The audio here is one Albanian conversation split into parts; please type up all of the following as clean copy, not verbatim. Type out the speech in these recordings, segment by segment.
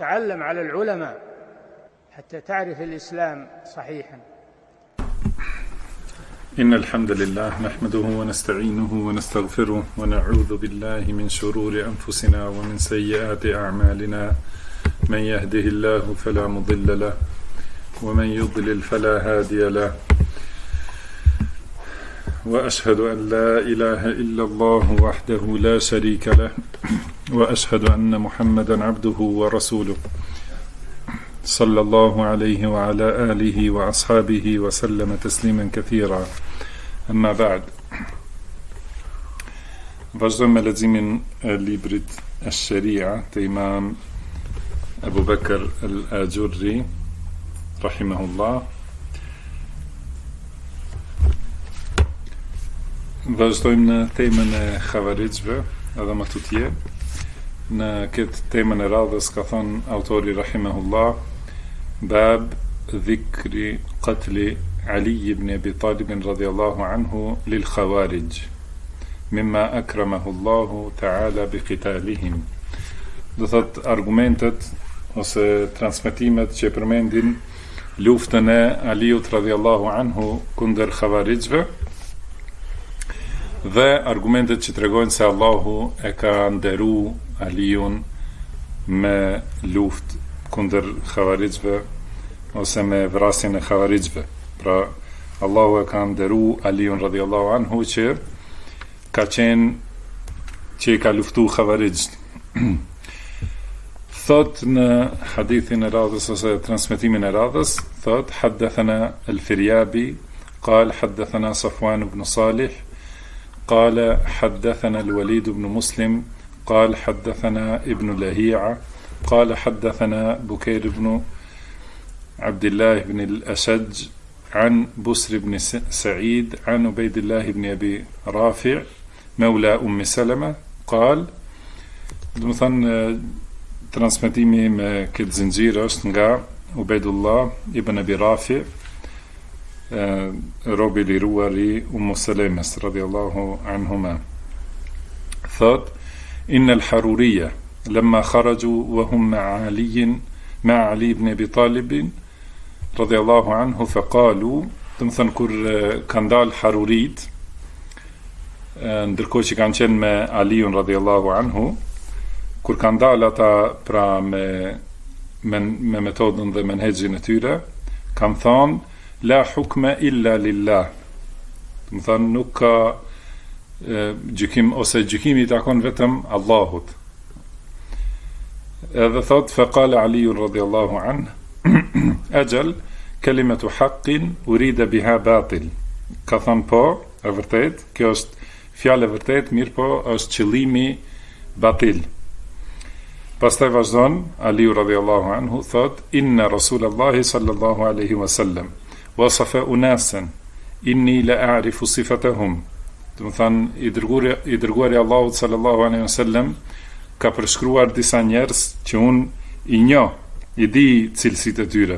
تعلم على العلماء حتى تعرف الإسلام صحيحا. إن الحمد لله نحمده ونستعينه ونستغفره ونعوذ بالله من شرور أنفسنا ومن سيئات أعمالنا. من يهده الله فلا مضل له ومن يضلل فلا هادي له، وأشهد أن لا إله إلا الله وحده لا شريك له، وأشهد أن محمدا عبده ورسوله صلى الله عليه وعلى آله وأصحابه وسلم تسليما كثيرا. أما بعد. Vazhdojmë me leximin e librit Ash-Sharia të Imam Abu Bakr al-Ajurri rahimahullah. Vazhdojmë në temën e Khawarijve, edhe më tutje. Në këtë temën e radhës ka thënë autori rahimahullah: Bab dhikri qatli Ali ibn Abi Talib radhiyallahu anhu lil Khawarij mimma akramahu Allahu ta'ala bi qitalihim. Do thot argumentet ose transmetimet që përmendin luftën e Aliut radhiyallahu anhu kundër Khawarijve, dhe argumentet që tregojnë se Allahu e ka nderu Aliun me luftë kundër Khawarijve ose me vrasjen e Khawarijve. Pra, Allahu e ka nderu Aliun radhiyallahu anhu që i ka luftu Khawarijt. Thot në hadithin e radhës ose transmetimin e radhës, thot: Haddathana al-Firyabi qal haddathana Safwan ibn Salih قال حدثنا الوليد بن مسلم قال حدثنا ابن لهيعة قال حدثنا بكير بن عبد الله بن الأشج عن بسر بن سعيد عن عبيد الله بن أبي رافع مولى أم سلمة قال. دمثن transmetimi me këtë zinxhir është nga Ubejdullah ibn Abi Rafi, robi liruari Ummu Salemes radhiyallahu anhuma. Thot: Inna al-Haruriyya lamma kharaju wa hum ma'a Ali ibn Abi Talib radhiyallahu anhu faqalu. Do të thënë, kur kanë dalë Harurit, ndërkohë që kanë qenë me Aliun radhiyallahu anhu, kur kanë dalë ata pra me metodën dhe menhexhin e tyre, kanë thonë: La hukme illa lillah. Do të thënë, nuk ka gjykim ose gjykimi i takon vetëm Allahut. Edhe thot: Faqala Ali radhiyallahu anhu ajal kalimatu haqqin urida biha batil. Ka thënë, po, e vërtet, kjo është fjalë e vërtet, mirë po është qëllimi batil. Pastaj vazhdon Aliu radhiyallahu anhu, thot: Inna Rasulallahi sallallahu alaihi wasallam wasafa unasan inni la a'rifu sifatahum. Do të thënë, i dërguari Allahut sallallahu alaihi wasallam ka përshkruar disa njerëz që unë i njoh, i di cilësitë e tyre.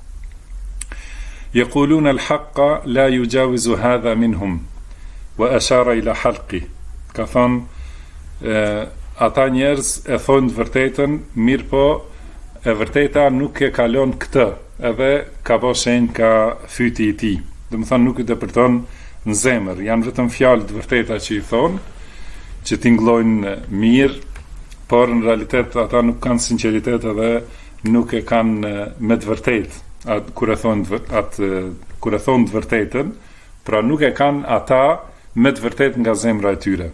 Yaquluna al-haqqa la yujawizu hadha minhum wa ashara ila halqi. Ka thënë, ata njerëz e thonë të vërtetën, mirë po e vërteta nuk e kalon këtë, edhe ka bë shenjë ka fyti i tij. Do të thënë, nuk i depërton në zemër, janë vetëm fjalë të vërteta që i thonë, që tingëllojnë mirë, por në realitet ata nuk kanë sinqeritet edhe nuk e kanë me të vërtetë kur e thonë të vërtetën, pra nuk e kanë ata me të vërtetë nga zemra e tyre.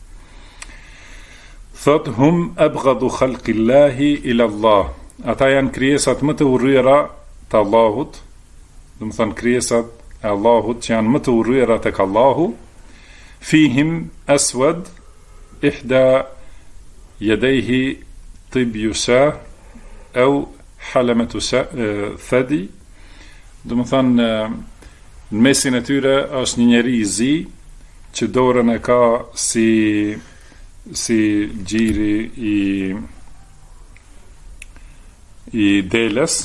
Thot: Hum abghadu khalqillahi ila Allah. Ata janë krijesat më të urryera të Allahut, do të thënë krijesat e Allahut që janë më të urryera tek Allahu. Fihim aswad ihda yadayhi tibyu sha au halamatu thadi. Do të thënë, në mesin e tyre është një njeri i zi që dorën e ka si gjiri i deles.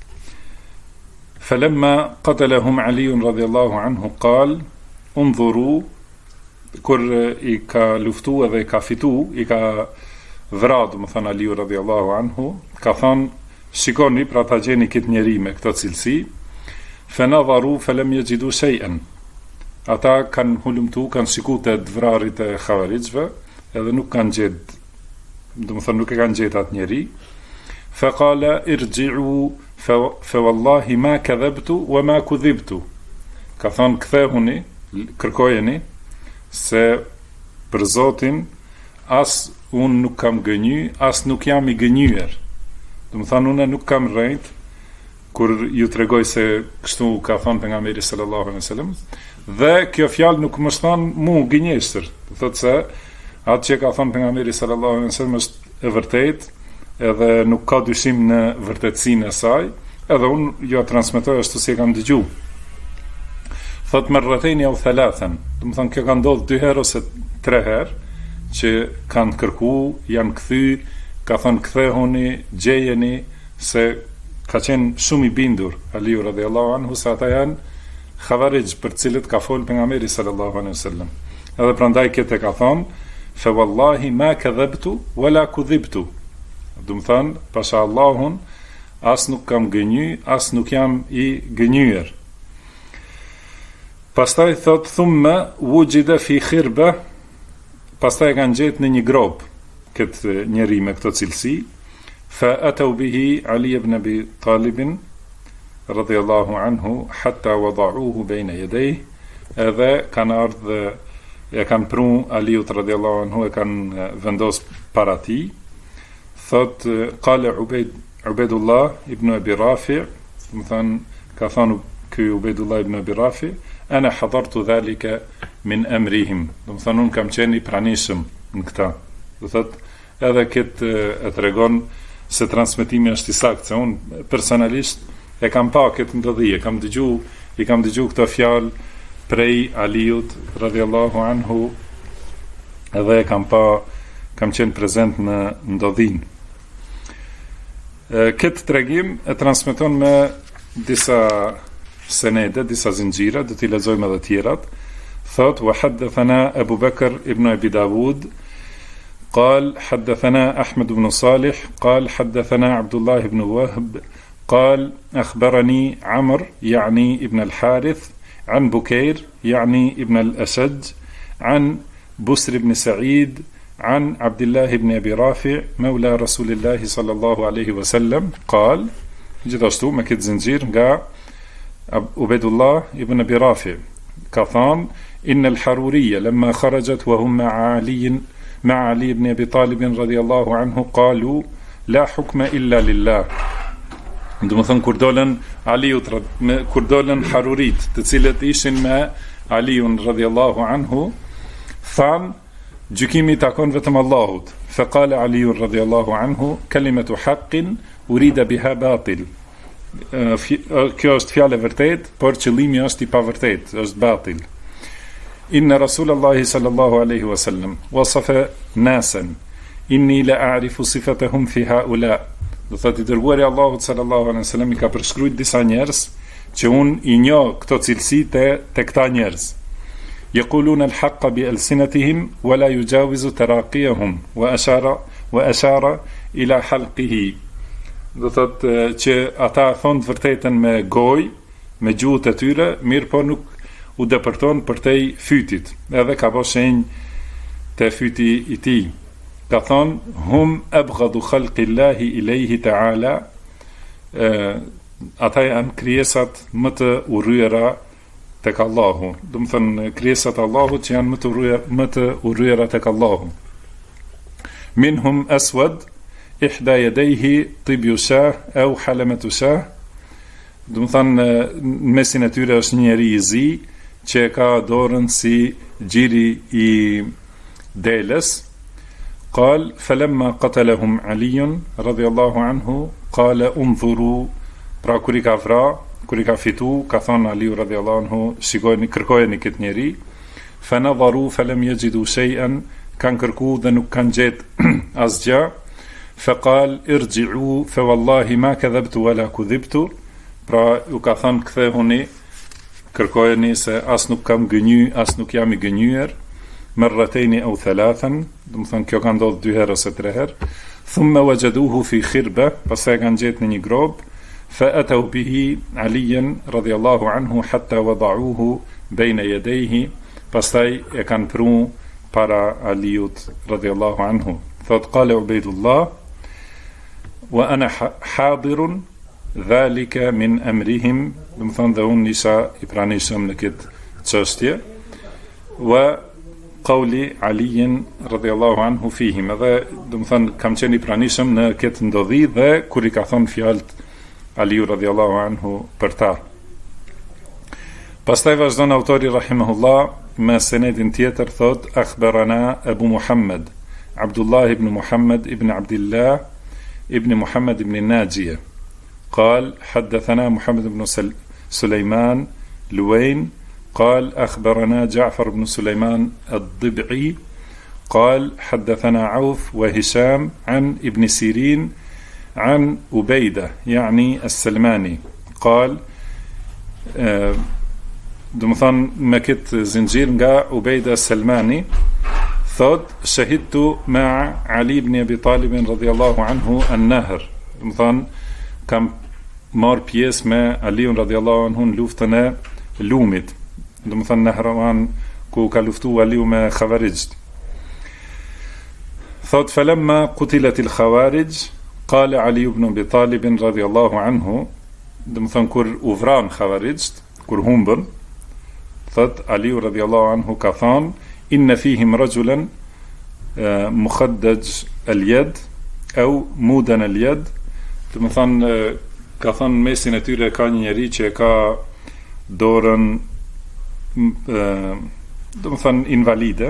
Falamma qatalahum Ali radhiyallahu anhu qal unzuru. Kur i ka luftu edhe i ka fitu, i ka vradu, më thënë Aliu radhiyallahu anhu, ka thënë: shikoni, pra ta gjeni këtë njeri me këto cilësi, fenadharu felem yajidu shay'an. Ata kanë hulumtu, kanë shiku të dvrarit e Khawarijve, edhe nuk kanë gjetë, do më thënë nuk e kanë gjetë atë njeri. Faqala irji'u fa wallahi ma kadhabtu wa ma kudhibtu. Ka thonë kthehuni, kërkojeni, se për Zotin as unë nuk kam gënjy, as nuk jam i gënjyer. Do më thënë unë nuk kam rrejt, kur ju tregoj se kështu ka thonë pejgamberi sallallahu alaihi wasallam, dhe kjo fjalë nuk më thon mu gënjeshtër. Do thotë se atë që ka thonë pejgamberi sallallahu alaihi wasallam është e vërtetë, edhe nuk ka dyshim në vërtetësinë e saj, edhe unë ju transmetoj ashtu si e kam dëgju. Thot marratayn aw thalathan, do të thonë kjo ka ndodhur 2 herë ose 3 herë që kanë kërku, janë kthy, ka thonë kthehuni, gjejeni, se ka qenë shumë i bindur Aliu radhiyallahu anhu se ata janë Khawarij për cilët ka fol pejgamberi sallallahu alaihi wasallam. Edhe prandaj këtë ka thonë fa wallahi ma kadhabtu wala kudhibtu. Do të thonë pasha Allahun as nuk kam gënjy, as nuk jam i gënjyer. Pastaj thot thumma wujida fi khirba, pastaj kanë gjetë në një grop këtë njeri me këto cilësi. Fa atau bihi Ali ibn Abi Talib radhiyallahu anhu hatta wada'uhu bayna yadayhi, edhe kanë ardhë e kanë pru Aliut radhiyallahu anhu, e kanë vendos para tij. Thot qala Ubaydullah ibn Abi Rafi, do të thonë ka thonë ky Ubaydullah ibn Abi Rafi, ana hadartu dhalika min amrihim, do të thonë unë kam qenë i pranishëm në këta. Do thotë edhe këtë e tregon se transmetimi është i saktë, se unë personalisht e kam pa këtë ndodhje, i kam dëgju këto fjalë prej Aliut radhiyallahu anhu, edhe kam qenë prezent në ndodhin. Këtë tregim e transmeton me disa senede, disa zinxhira, do t'i lexojmë edhe tjerat. Thot wa haddathana Abu Bakr ibn Abi Dawud قال حدثنا أحمد بن صالح قال حدثنا عبد الله بن وهب قال أخبرني عمرو يعني ابن الحارث عن بكير يعني ابن الأشج عن بسر بن سعيد عن عبد الله بن أبي رافع مولى رسول الله صلى الله عليه وسلم قال جداشتو ما كت زنجير قا عبيد الله ابن أبي رافع كثان إن الحرورية لما خرجت وهم مع علي بن أبي طالب رضي الله عنه قالوا لا حكم إلا لله. Do më thënë kur dolën harurit, të cilët ishin me Aliun radhiyallahu anhu, than gjykimi takon vetëm Allahut. Faqala Aliun radhiyallahu anhu kalimatu haqqin urida biha batil. Kjo është fjalë e vërtet, por qëllimi është i pavërtet, është batil. Inna Rasulullahi sallallahu alaihi wasallam wasafa nasan inni la a'rifu sifatahum fi haula. Do thotë i dërguari Allahut sallallahu alaihi wasallam i ka përshkruajt disa njerëz që unë i njoh këto cilësi te këta njerëz. Yaquluna al-haqqa bi alsinatihim wa la yujawizu taraqiyahum wa ashara ila halqihi. Do thotë që ata thonë të vërtetën me gojë, me gjuhët e tyre, mirë po nuk u depërton për tej fytit, edhe ka bo shenjë te fyti i tij. Ka thonë hum abghadu khalqillahi ilayhi ta'ala, ata janë krijesat më të urryera tek Allahu. Do të thënë krijesat e Allahut që janë më të urryera tek Allahu. Minhum aswad ihda yadayhi tibyu shah aw halamatu shah. Do të thënë në mesin e tyre është një njeri i zi që ka dorën si gjiri i delës. قال فلما قتلهم علي رضي الله عنه قال انظروا, pra kur i ka fitu, ka thonë Aliu radhiyallahu anhu, shikojeni, kërkojeni këtë njeri. Fanadharu falam yajidu shay'an, kanë kërku dhe nuk kanë gjetë asgjë. Faqal irji'u fa wallahi ma kadhabtu wala kudhibtu, pra u ka thonë kthehuni, kërkojeni se as nuk kam gënjy, as nuk jam i gënjyer. Marratayn aw thalathan, do të thonë kjo ka ndodhur 2 herë ose 3 herë. thumma wajaduhu fi khirba, pastaj kanë gjetë në një grob, fa atau bihi Aliyan radhiyallahu anhu hatta wada'uhu bayna yadayhi, pastaj e kanë pru para Aliut radhiyallahu anhu. Thot qala Ubaydullah wa ana hadirun dhalika min amrihim, do të thonë dhe unë isha i pranishëm në këtë çështje, wa qawli Aliyin radhiyallahu anhu fihim, edhe do të thonë kam qenë i pranishëm në këtë ndodhi dhe kur i ka thonë fjalët Aliu radhiyallahu anhu për ta. Pastaj vazhdon autori rahimahullah me senedin tjetër, thot akhbarana Abu Muhammad Abdullah ibn Muhammad ibn Abdillah ibn Muhammad ibn Najiyah قال حدثنا محمد بن سليمان لوين قال أخبرنا جعفر بن سليمان الضبعي قال حدثنا عوف وهشام عن ابن سيرين عن أبيدة يعني السلماني قال دمثان مكت زنجير أبيدة السلماني ثود شهدت مع علي بن أبي طالب رضي الله عنه النهر دمثان كم marr pjesë me Aliun radhiyallahu anhu në luftën e Lumit, do të thënë Nahrawan, ku ka luftuar Aliu me Khawarijt. Thot falamma qutilat al-Khawarij qala Ali ibn Abi Talib radhiyallahu anhu, do të thënë kur u vran Khawarijt, kur humbën, thot Aliu radhiyallahu anhu ka thënë inna fihim rajulan mukhaddaj al-yad au mudan al-yad, do të thënë ka thënë mesin e tyre ka një njeri që ka dorën do të thënë invalide.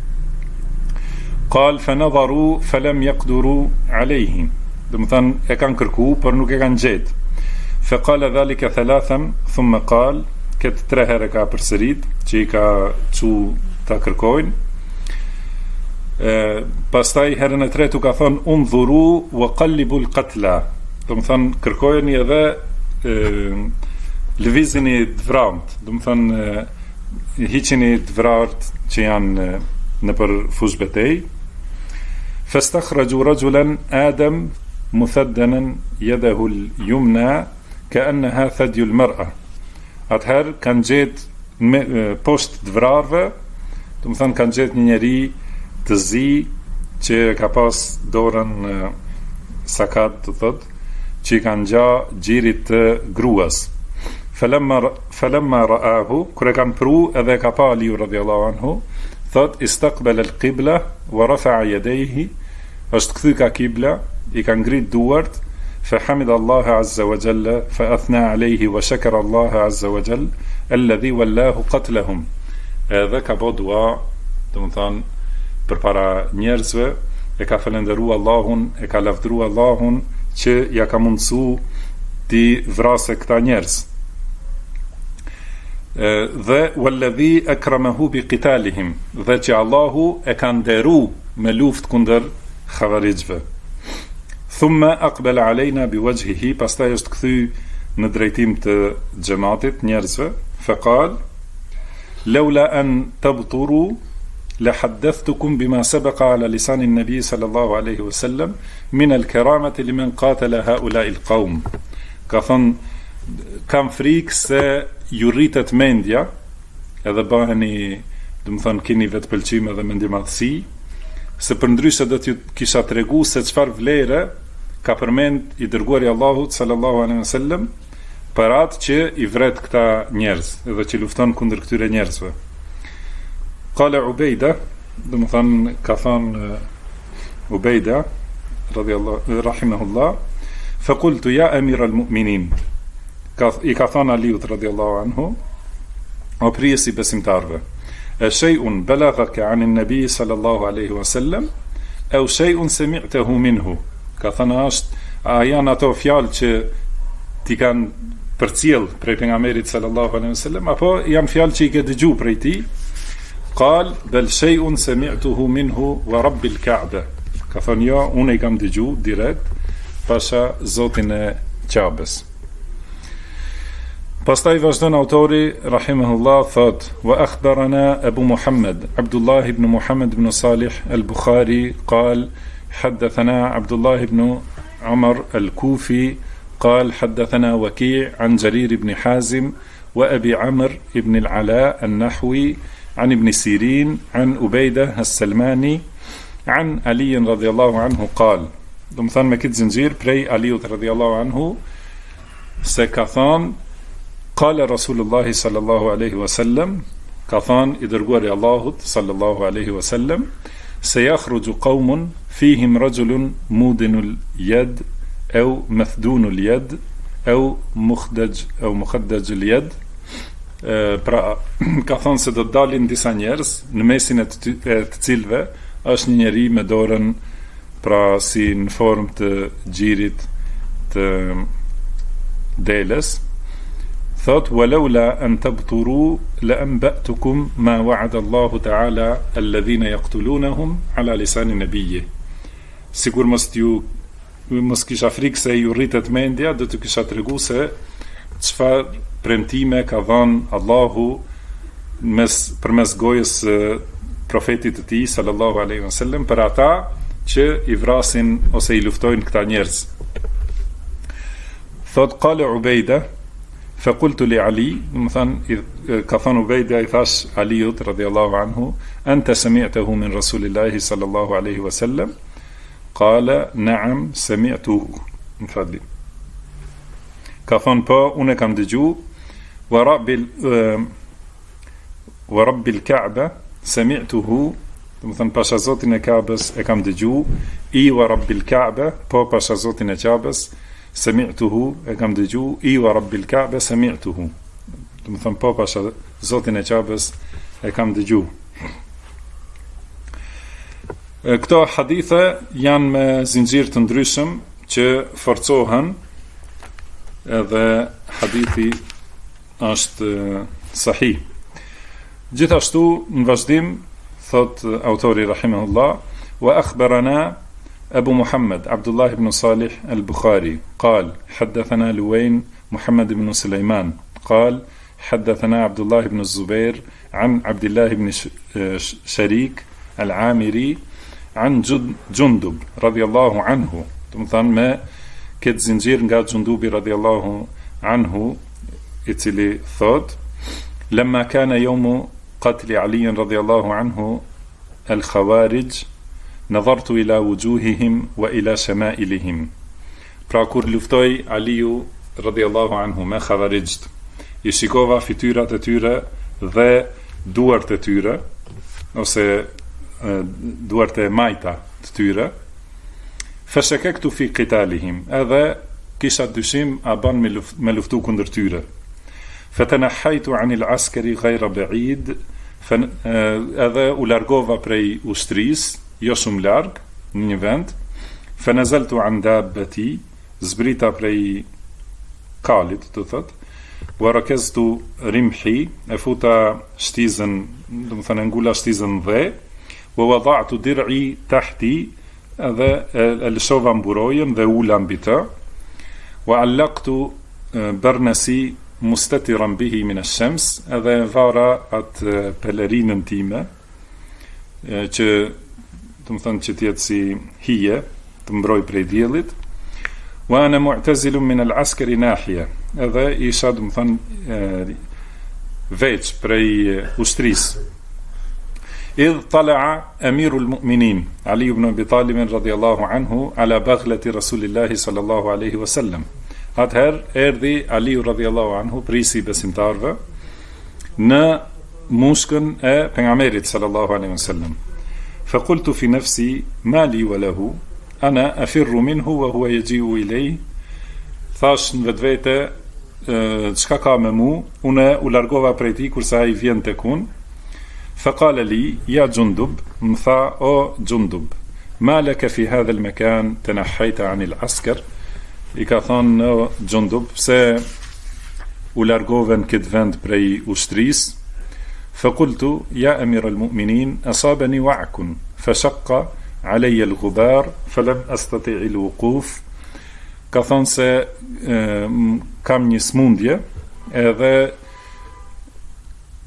Qal fa nadharu falam yaqduru alayhim, do të thënë e kanë kërku por nuk e kanë gjetë. Fa qala dhalika thalathan thumma qal, këtë 3 herë ka përsërit që i ka çu ta kërkojnë. Pastaj herën e tretë ka thënë undhuru wa qallibu al-qatla, do të thënë kërkojeni edhe lëvizini të vrarët, do të thënë hiqini të vrarët që janë në për fush betej. Fastakhraju rajulan Adam muthaddanan yadahu al-yumna ka'annaha thadyu al-mar'a. Atëherë kanë gjetë poshtë të vrarëve, do të thënë kanë gjetë një njeri të zi që ka pas dorën sakat, të thotë që i kanë gja gjirit të gruas. Falamma ra'ahu, kër e kanë pru edhe ka pa Aliu radhiyallahu anhu, thot istaqbala al-qibla wa rafa'a yadayhi, është kthy ka kibla, i kanë ngrit duart, fa hamida Allah azza wa jalla fa athna alayhi wa shakara Allah azza wa jalla alladhi wallahu qatlahum. Edhe ka bë dua, do të thonë përpara njerëzve, e ka falendëruar Allahun, e ka lavdëruar Allahun që ja ka mundësu ti vrasë këta njerëz. Dhe walladhi akramahu bi qitalihim, dhe që Allahu e ka nderu me luftë kundër Khawarijve. Thumma aqbala alejna bi wajhihi, pastaj është kthy në drejtim të xhamatit njerëzve, faqal laula an tabturu لحدثتكم بما سبق على لسان النبي صلى الله عليه وسلم من الكرامة لمن قاتل هؤلاء القوم. Ka thënë kam frikë se ju rritet mendja, edhe bëheni, do të thënë keni vetë pëlqim edhe mendjemadhësi, se përndryshe do t'ju kisha tregu se çfarë vlere ka përmend i dërguari Allahut sallallahu alaihi wasallam për atë që i vret këta njerëz, edhe që lufton kundër këtyre njerëzve. Qala Ubejda, do të thënë ka thënë Ubejda rahimahullah, fa qultu ya amir al-mu'minin, i ka thënë Aliut radhiyallahu anhu, o prijesi besimtarve, shay'un balaghaka 'an an-nabi sallallahu alaihi wasallam aw shay'un sami'tahu minhu, ka thënë a janë ato fjalë që ti kanë përcjell prej pejgamberit sallallahu alaihi wasallam, apo janë fjalë që i ke dëgjuar prej tij? Qal bal shay'un sami'tuhu minhu wa rabbil Ka'ba, ka thënë jo, unë i kam dëgjuar direkt pasha Zotin e Ka'bes. Pastaj vazhdon autori rahimahullah, thot wa akhbarana Abu Muhammad Abdullah ibn Muhammad ibn Salih al-Bukhari qal حدثنا عبد الله بن عمر الكوفي قال حدثنا وكيع عن جرير بن حازم وأبي عمرو بن العلاء النحوي عن ابن سيرين عن أبيدة السلماني عن علي رضي الله عنه قال دم ثان مكت زنجير بري علي رضي الله عنه سكثان قال رسول الله صلى الله عليه وسلم كثان إدرقوا الله صلى الله عليه وسلم سيخرج قوم فيهم رجل مودن اليد أو مثدون اليد أو مخدج اليد pra ka thonë se do të dalin disa njerëz në mesin e të cilëve është një njeri me dorën pra si në formë të gjirit të deles thot walaula an tabturu la anba'tukum ma wa'ada Allahu ta'ala alladhina yaqtulunahum ala lisan nabiyyi sigur mos kisha frikë se ju rritet mendja do të kisha tregu se çfarë premtime ka dhënë Allahu përmes gojës profetit të tij sallallahu alaihi wasallam për ata që i vrasin ose i luftojnë këta njerëz. Thot qala Ubejda فقلت لعلي مثلا كفن عبيدة يفاش علي رضي الله عنه أنت سمعته من رسول الله صلى الله عليه وسلم قال نعم سمعته مفضل كفن با أنا كم دجو ورب الكعبة سمعته مثلا باشا زوتنا كعبس كم دجو إي ورب الكعبة با باشا زوتنا كعبس سمعته كم دجو إي ورب الكعبة سمعته مثلا با باشا زوتنا كعبس كم دجو Këto hadithe janë me zinxhir të ndryshëm që forcohen edhe hadithi është sahih. Gjithashtu në vazhdim thot autori rahimahullah wa akhbarana Abu Muhammad Abdullah ibn Salih al-Bukhari قال حدثنا لوين محمد بن سليمان قال حدثنا عبد الله بن الزبير عن عبد الله بن شريك العامري عن جندب رضي الله عنه مثلا ما كت زنجير nga جندوبي رضي الله عنه اتلي ثوت لما كان يوم قتل علي رضي الله عنه الخوارج نظرت إلى وجوههم وإلى شمائلهم pra kur luftoi Aliu radhiyallahu anhu me khavarijt I shikova fytyrat e tyre dhe duart e tyre ose duart e majta të tyre fashakaktu fi qitalihim edhe kisha dyshim a ban me luftu kundër tyre fatanahaytu anil askari ghayra ba'id edhe u largova prej ushtris jo shumë larg në një vend fanazaltu an dabbati zbrita prej kalit do thot wa rakaztu rimhi e futa shtizën do të thënë ngula shtizën dhe wa wada'tu dir'i tahti edhe e lëshova mburojën dhe ula mbi të wa allaqtu barnasi mustatiran bihi min ash-shams edhe vara atë pelerinën time që do të thënë që të jetë si hije të mbroj prej diellit wa ana mu'tazilun min al-askari nahiya edhe isha do të thënë veç prej ushtrisë إذ طلع أمير المؤمنين علي بن أبي طالب رضي الله عنه على بغلة رسول الله صلى الله عليه وسلم atëher erdhi Aliu radhiyallahu anhu prisi besimtarve në mushkën e pejgamberit sallallahu alaihi wasallam فقلت في نفسي ما لي وله أنا أفر منه وهو يجيء إلي thash në vetvete çka ka me mu unë u largova prej tij kurse ai vjen tek unë فقال لي يا جندب مثا أو جندب ما لك في هذا المكان تنحيت عن العسكر إكاثان جندب سا ولارغوفن كدفند بري أشتريس فقلت يا أمير المؤمنين أصابني وعك فشق علي الغبار فلم أستطيع الوقوف كاثان سا كام نسمونديا هذا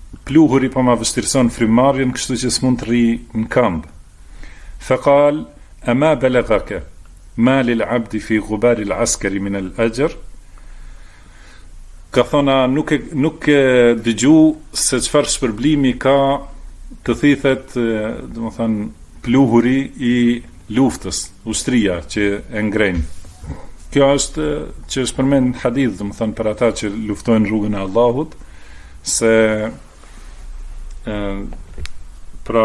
pluhuri po ma vështirëson frymarrjen, kështu që s'mund të rri në këmbë. Faqal ama balagaka ma lil abdi fi ghubar al askari min al ajr. Ka thona nuk dëgju se çfarë shpërblimi ka të thithet, domethënë pluhuri i luftës, ushtria që e ngren. Kjo është që është përmend hadith, domethënë për ata që luftojnë rrugën e Allahut, se pra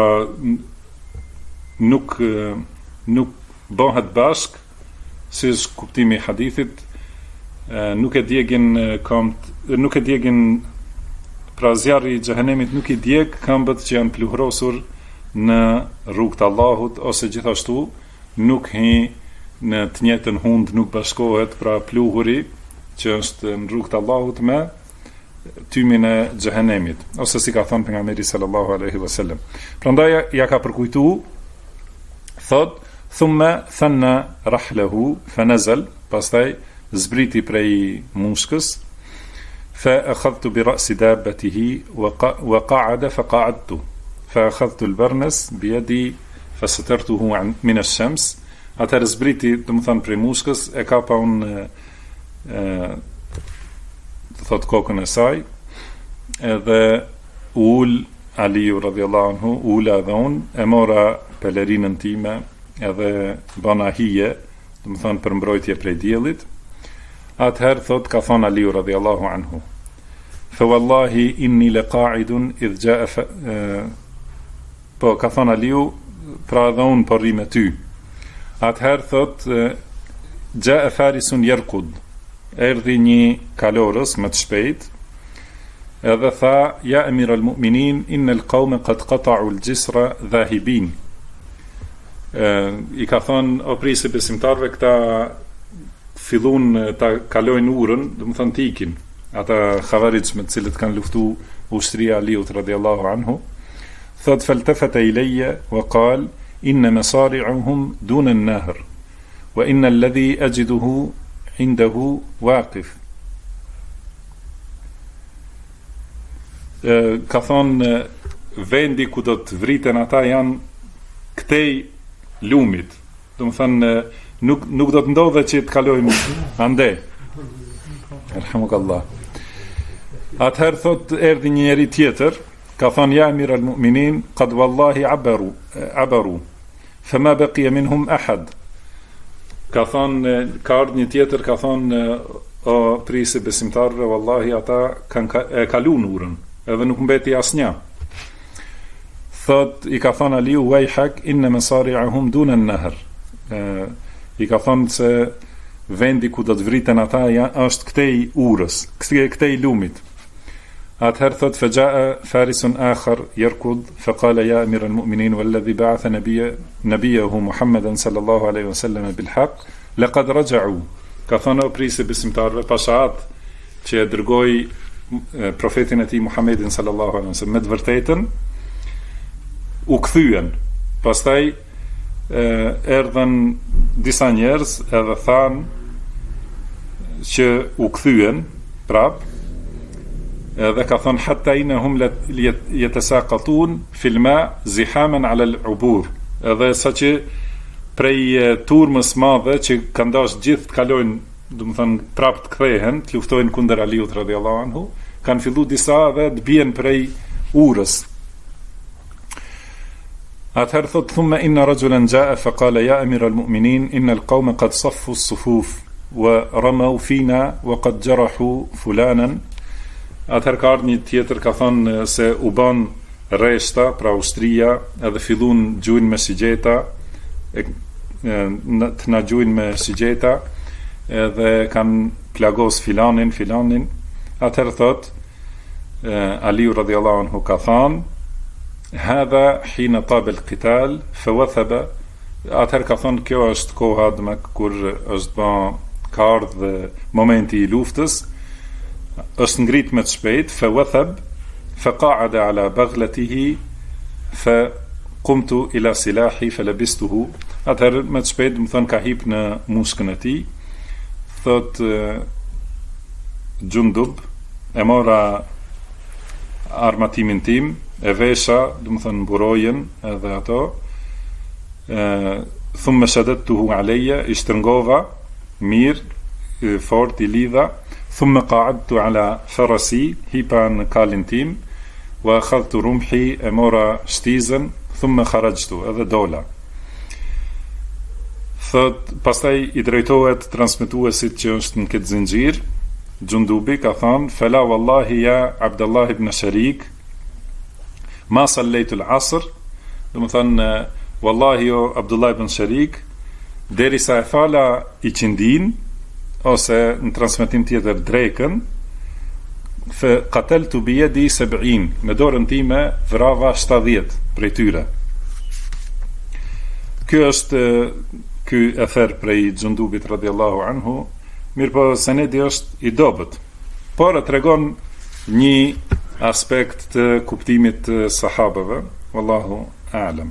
nuk bëhet bashk, si është kuptimi i hadithit, nuk e djegin pra zjarri i xhehenemit nuk i djeg këmbët që janë pluhrosur në rrugën e Allahut, ose gjithashtu nuk hi në të njëjtën hund, nuk bashkohet pra pluhuri që është në rrugën e Allahut me tymin e xhehenemit, ose si ka thënë pejgamberi sallallahu alaihi wasallam. Prandaj ja ka përkujtuar, thot thumma thanna rahlahu fanazal, pastaj zbriti prej mushkës, fa akhadhtu bi ra'si dabbatihi wa qa'ada fa qa'adtu fa akhadhtu al-barnas bi yadi fa satartuhu min ash-shams. Atëherë zbriti, domethënë prej mushkës, e kapa unë thot kokën e saj, edhe ul Aliu radhiyallahu anhu, ula dhe unë, e mora pelerinën time, edhe bana hije, domethënë për mbrojtje prej diellit. Atëherë thot, ka thonë Aliu radhiyallahu anhu, fa wallahi inni laqa'idun idh ja'a po ka thonë Aliu, pra dhe unë po rri me ty. Atëherë thot, ja'a farisun yarqud, erdhi një kalorës më të shpejt, edhe tha, ja emir al-mu'minin, inna al-qawme qad qata'u al-gjisra dhahibin. I ka thonë, o prisi besimtarve, këta fillun ta kalojnë urën, domethënë të ikin, ata xhavarij me të cilët kanë luftu ushtria Aliut radhiyallahu anhu. Thot faltafata ilayya wa qal inna masari'uhum duna an-nahr wa inna alladhi ajiduhu indahu waqif. Ka thonë, vendi ku do të vriten ata janë këtej lumit, domethënë nuk do të ndodhe që të kalojmë ande. Elhamukallah. Atëherë thot, erdhi një njeri tjetër, ka thonë, ja emir al-mu'minin, qad wallahi abaru fama baqiya minhum ahad. Ka thonë, ka ardhur një tjetër, ka thonë, o prisi besimtarve, wallahi ata kanë kaluar urën, edhe nuk mbeti asnjë. Thot, i ka thonë Aliu, wajhak inna masari'uhum duna an-nahr. I ka thonë se vendi ku do të vriten ata është këtej urës, këtej lumit. Atëherë thot, faja'a farisun akhar yarkud fa qala ya amir al-mu'minin walladhi ba'atha nabiyahu Muhammadan sallallahu alaihi wasallam bil haqq laqad raja'u. Ka thonë, o prisi besimtarve, pashat që e dërgoi profetin e tij Muhammedin sallallahu alaihi wasallam me të vërtetën, u kthyen. Pastaj erdhen disa njerëz edhe than që u kthyen prap, edhe ka thonë hatta innahum yatasaqatun fil ma zihaman ala al-ubur, edhe saqë prej turmës madhe që kanë dashur gjithë të kalojnë, domethënë prap të kthehen, të luftojnë kundër Aliut radhiyallahu anhu, kanë filluar disa dhe të bien prej urës. Atëherë thot, thumma inna rajulan ja'a fa qala ya amir al-mu'minin inna al-qawma qad saffu as-sufuf wa ramaw fina wa qad jarahu fulanan. Atëherë ka ardhur një tjetër, ka thonë se u bën rreshta, pra ushtria, edhe fillun gjujnë me sigjeta, të na gjujnë me sigjeta, edhe kanë plagos filanin. Atëherë thot, Aliu radhiyallahu anhu ka thonë, hadha hina taba al-qital fa wathaba. Atëherë ka thonë, kjo është koha dhe kur është ka ardhur momenti i luftës, është ngrit me të shpejt, fa wathab fa qa'ada ala baghlatihi fa qumtu ila silahi fa labistuhu. Atëherë me të shpejt, më thënë, ka hip në muskën e tij. Thot Gjundub, e mora armatimin tim, e vesha, do të thënë mburojen edhe ato, thumma shadadtuhu alayya, I shtrëngova mirë, fort I lidha, thumma qa'adtu ala farasi, hipa në kalin tim, wa akhadhtu rumhi, e mora shtizën, thumma kharajtu, edhe dola. Thot, pastaj I drejtohet transmetuesit që është në këtë zinxhir, Gjundubi ka thënë, fala wallahi ja Abdullah ibn Sharik, ma sallejtu l'asr, dhe më thënë, wallahi jo Abdullah ibn Sharik, derisa e fala I qindin, ose në transmetim tjetër drekën, fe qateltu bijedi 70, me dorën time vrava 70 prej tyre. Ky është ky ether prej Gjundubit radhiyallahu anhu, mirë po senedi është I dobët, por e tregon një aspekt të kuptimit të sahabëve, wallahu a'lam.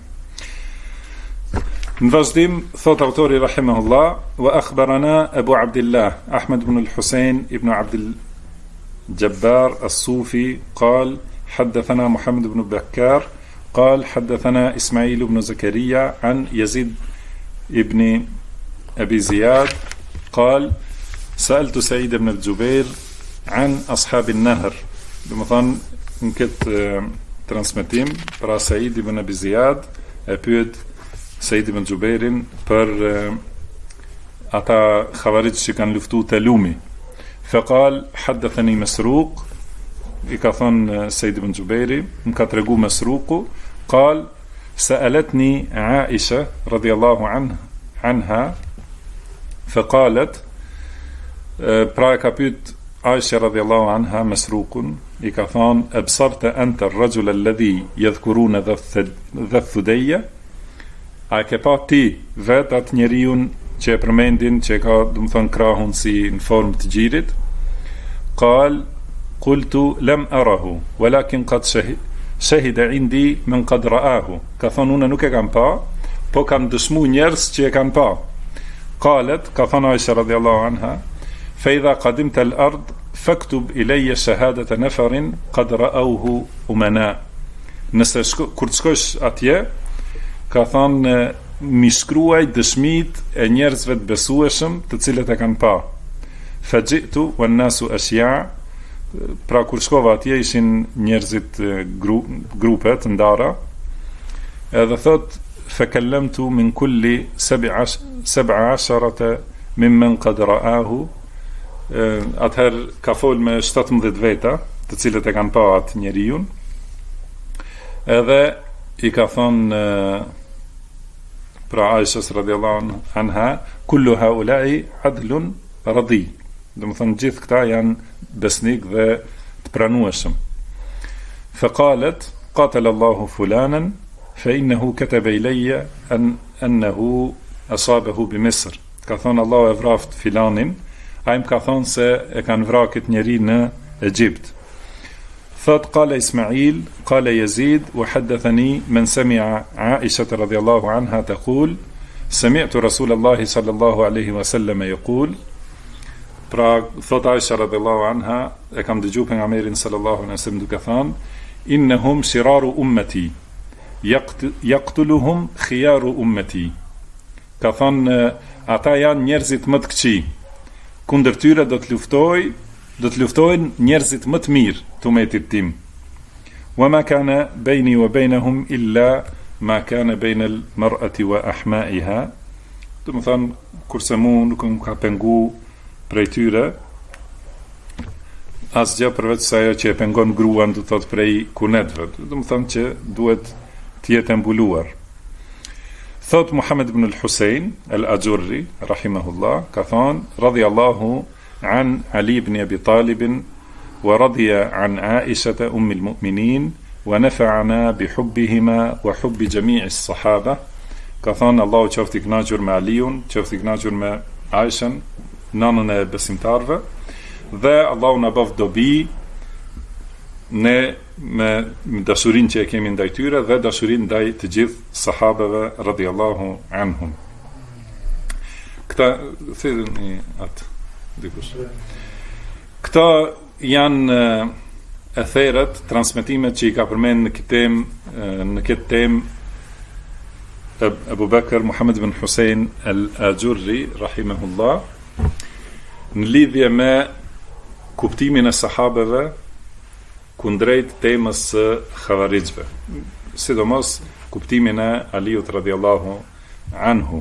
Në vazhdim, thot autori rahimahullah, wa akhbarana Abu Abdillah, Ahmed ibn al-Husayn ibn Abdil Jabbar as-Sufi, قال حدثنا محمد بن بكار قال حدثنا إسماعيل بن زكريا عن يزيد ابن أبي زياد قال سألت سعيد بن الجبير عن أصحاب النهر. Domethënë në këtë transmetim pra Said ibn Abi Ziyad e pyet Said ibn Jubairin për ata xhavarit që kanë luftuar te Lumi. Faqal hadathani Masruq, I ka thënë Said ibn Jubairi, më ka tregu Masruqu, qal sa'alatni Aisha radhiyallahu anha faqalet, pra e ka pyet Aisha radhiyallahu anha Masruqun, I ka thënë absarta anta ar-rajul alladhi yadhkuruna dha thudayya, a ke pa ti vet atë njeriu që e përmendin që ka domethën krahun si në formë të gjirit? Qal qultu lam arahu walakin qad shahida indi man qad ra'ahu, ka thënë unë nuk e kam pa, po kam dëshmuar njerëz që e kanë pa. Qalet, ka thënë Aisha radhiyallahu anha, fa idha qadimta al-ard faktub ilayya shahadata nafarin qad ra'awhu umana. Nëse kur të shkosh atje, ka thënë mi shkruaj dëshmit e njerëzve të besueshëm të cilët e kanë pa. Fajitu wan nasu ashya, pra kur shkova atje ishin njerëzit grupe të ndara, edhe thot fakallamtu min kulli 17 mimmen qad ra'ahu, atëherë ka fol me 17 veta të cilët e kanë pa atë njeriu, edhe I ka thonë pra Aishës radhiyallahu anha, kullu haulai adlun radhi, dhe më thënë gjithë këta janë besnik dhe të pranueshëm. Faqalet qatala Allahu fulanan fa innahu kataba ilayya annahu asabahu bi Misr, ka thonë Allahu e vraft filanin, ai më ka thonë se e kanë vrarë këtë njeri në Egjipt. Thot qala Ismail qala Yazid wa haddathani man sami'a Aisha radhiyallahu anha taqul sami'tu Rasulullah sallallahu alaihi wasallam yaqul, pra thot Aisha radhiyallahu anha e kam dëgjuar pejgamberin sallallahu alaihi wasallam duke thënë, innahum shiraru ummati yaqtuluhum khiyaru ummati, ka thënë ata janë njerëzit më të këqij, kundër tyre do të luftojnë njerëzit më të mirë të umetit tim. Wa ma kana bayni wa bainahum illa ma kana bayna al-mar'ati wa ahma'iha, do të thënë kurse mu nuk më ka pengu prej tyre asgjë përveç se ajo që e pengon gruan, do thot prej kunetve, do të thënë që duhet të jetë mbuluar. Thot Muhammad ibn al-Husayn al-Ajurri rahimahullah, ka thonë radhiyallahu عن علي بن أبي طالب ورضي عن عائشة أم المؤمنين ونفعنا بحبهما وحب جميع الصحابة, ka thonë Allahu qoftë I kënaqur me Aliun, qoftë I kënaqur me Aishën, nanën e besimtarve, dhe Allahu na bëf dobi ne me dashurinë që e kemi ndaj tyre dhe dashurinë ndaj të gjithë sahabeve radhiyallahu anhum. Këta thënë atë dikush. Këto janë etheret, transmetimet që I ka përmend në këtë temë Abu Bakr Muhammad ibn Hussein al-Ajurri rahimahullah, në lidhje me kuptimin e sahabeve kundrejt temës së Khawarijve, sidomos kuptimin e Aliut radhiyallahu anhu.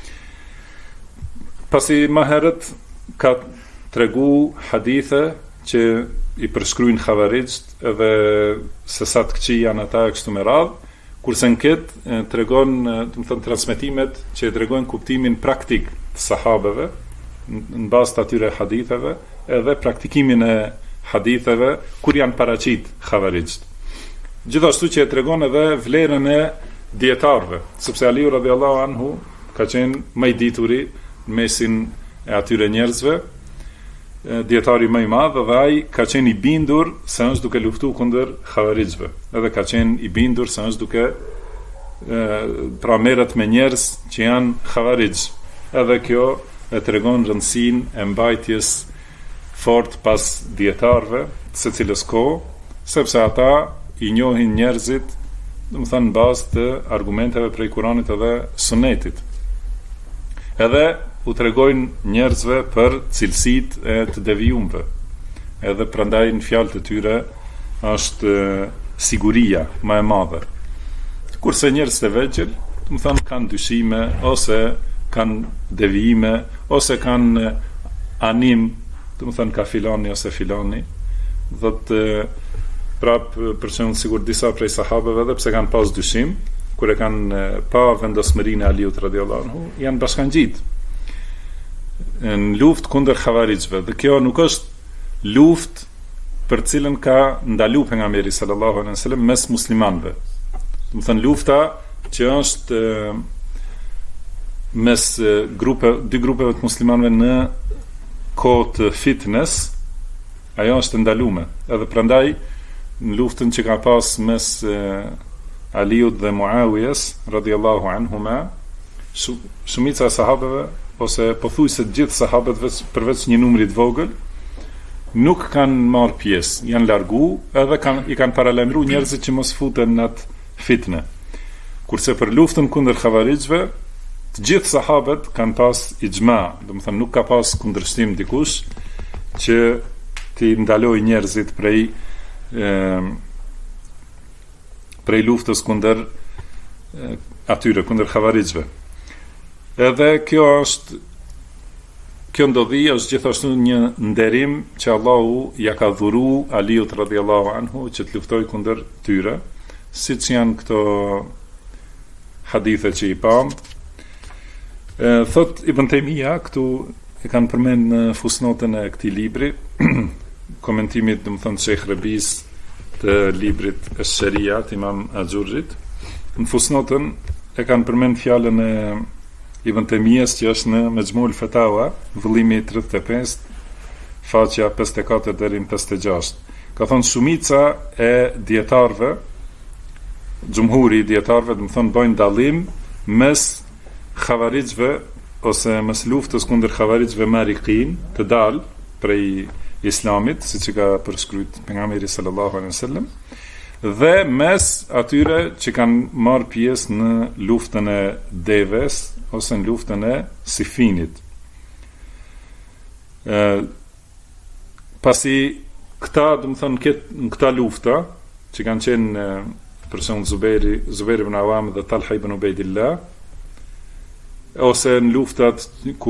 Pasi më herët ka tregu hadithe që i përshkruajnë Khawarijt edhe se sa të këqij janë ata e kështu me radhë, kurse në këtë tregon, do të thënë, transmetimet që tregojnë kuptimin praktik të sahabeve në bazë të atyre haditheve, edhe praktikimin e haditheve kur janë paraqit Khawarijt. Gjithashtu që tregon edhe vlerën e dietarëve, sepse Aliu radhiyallahu anhu ka qenë më i dituri në mesin e atyre njerëzve, dietari më i madh, dhe ai ka qenë i bindur se është duke luftuar kundër Khawarijve, edhe ka qenë i bindur se është duke pra merret me njerëz që janë Khawarij. Edhe kjo e tregon rëndësinë e mbajtjes fort pas dietarëve së cilës kohë, sepse ata i njohin njerëzit, do të thënë, në bazë të argumenteve prej Kuranit edhe Sunetit. Edhe u tregojnë njerëzve për cilësitë e të devijumve. Edhe prandaj në fjalët e tyre është siguria më e madhe. Kurse njerëz të vegjël, do të thonë, kanë dyshime ose kanë devijime ose kanë anim, do të thonë, ka filani ose filani. Thotë prap për shembull sigur disa prej sahabeve, edhe pse kanë pas dyshim, kur e kanë pa vendosmërinë e Aliut radhiyallahu anhu, janë bashkangjitë në luftë kundër Khawarijve. Dhe kjo nuk është luftë për cilën ka ndalu pejgamberi sallallahu alaihi wasallam mes muslimanëve. Do të thënë, lufta që është mes dy grupeve të muslimanëve në kohë të fitnes, ajo është ndaluar. Edhe prandaj në luftën që ka pas mes Aliut dhe Muawiyes radhiyallahu anhuma, shumica e sahabeve ose pothuajse të gjithë sahabët përveç një numri të vogël nuk kanë marrë pjesë, janë largu edhe i kanë paralajmëruar njerëzit që mos futen në atë fitne. Kurse për luftën kundër Khawarijve, të gjithë sahabët kanë pas ixhma, do të thënë nuk ka pas kundërshtim dikush që t'i ndaloj njerëzit prej luftës kundër atyre, kundër Khawarijve. Edhe kjo ndodhi është gjithashtu një nderim që Allahu ja ka dhuru Aliut radhiyallahu anhu që të luftoj kundër tyre, siç janë këto hadithe që i pam. Thot Ibn Taymija, këtu e kanë përmend në fusnotën e këtij libri, komentimit, do të thonë, Sheikh Rabis të librit Ash-Sharia të Imam Ajurrit. Në fusnotën e kanë përmend fjalën e Ibn Taymijas që është në Majmu'ul Fatawa, vëllimi 35, faqja 54 deri në 56. Ka thonë shumica e dietarëve, xhumhuri i dietarëve, do të thonë, bëjnë dallim mes Khawarijve ose mes luftës kundër Khawarijve mariqin, të dalë prej Islamit, siç e ka përshkruajtur pejgamberi sallallahu alaihi wasallam, dhe mes atyre që kanë marrë pjesë në luftën e Deves ose në luftën e Sifinit. Pasi këta, do të thonë, në këta lufta që kanë qenë për shembull Zubair ibn Awam dhe Talha ibn Ubaydillah, ose në luftat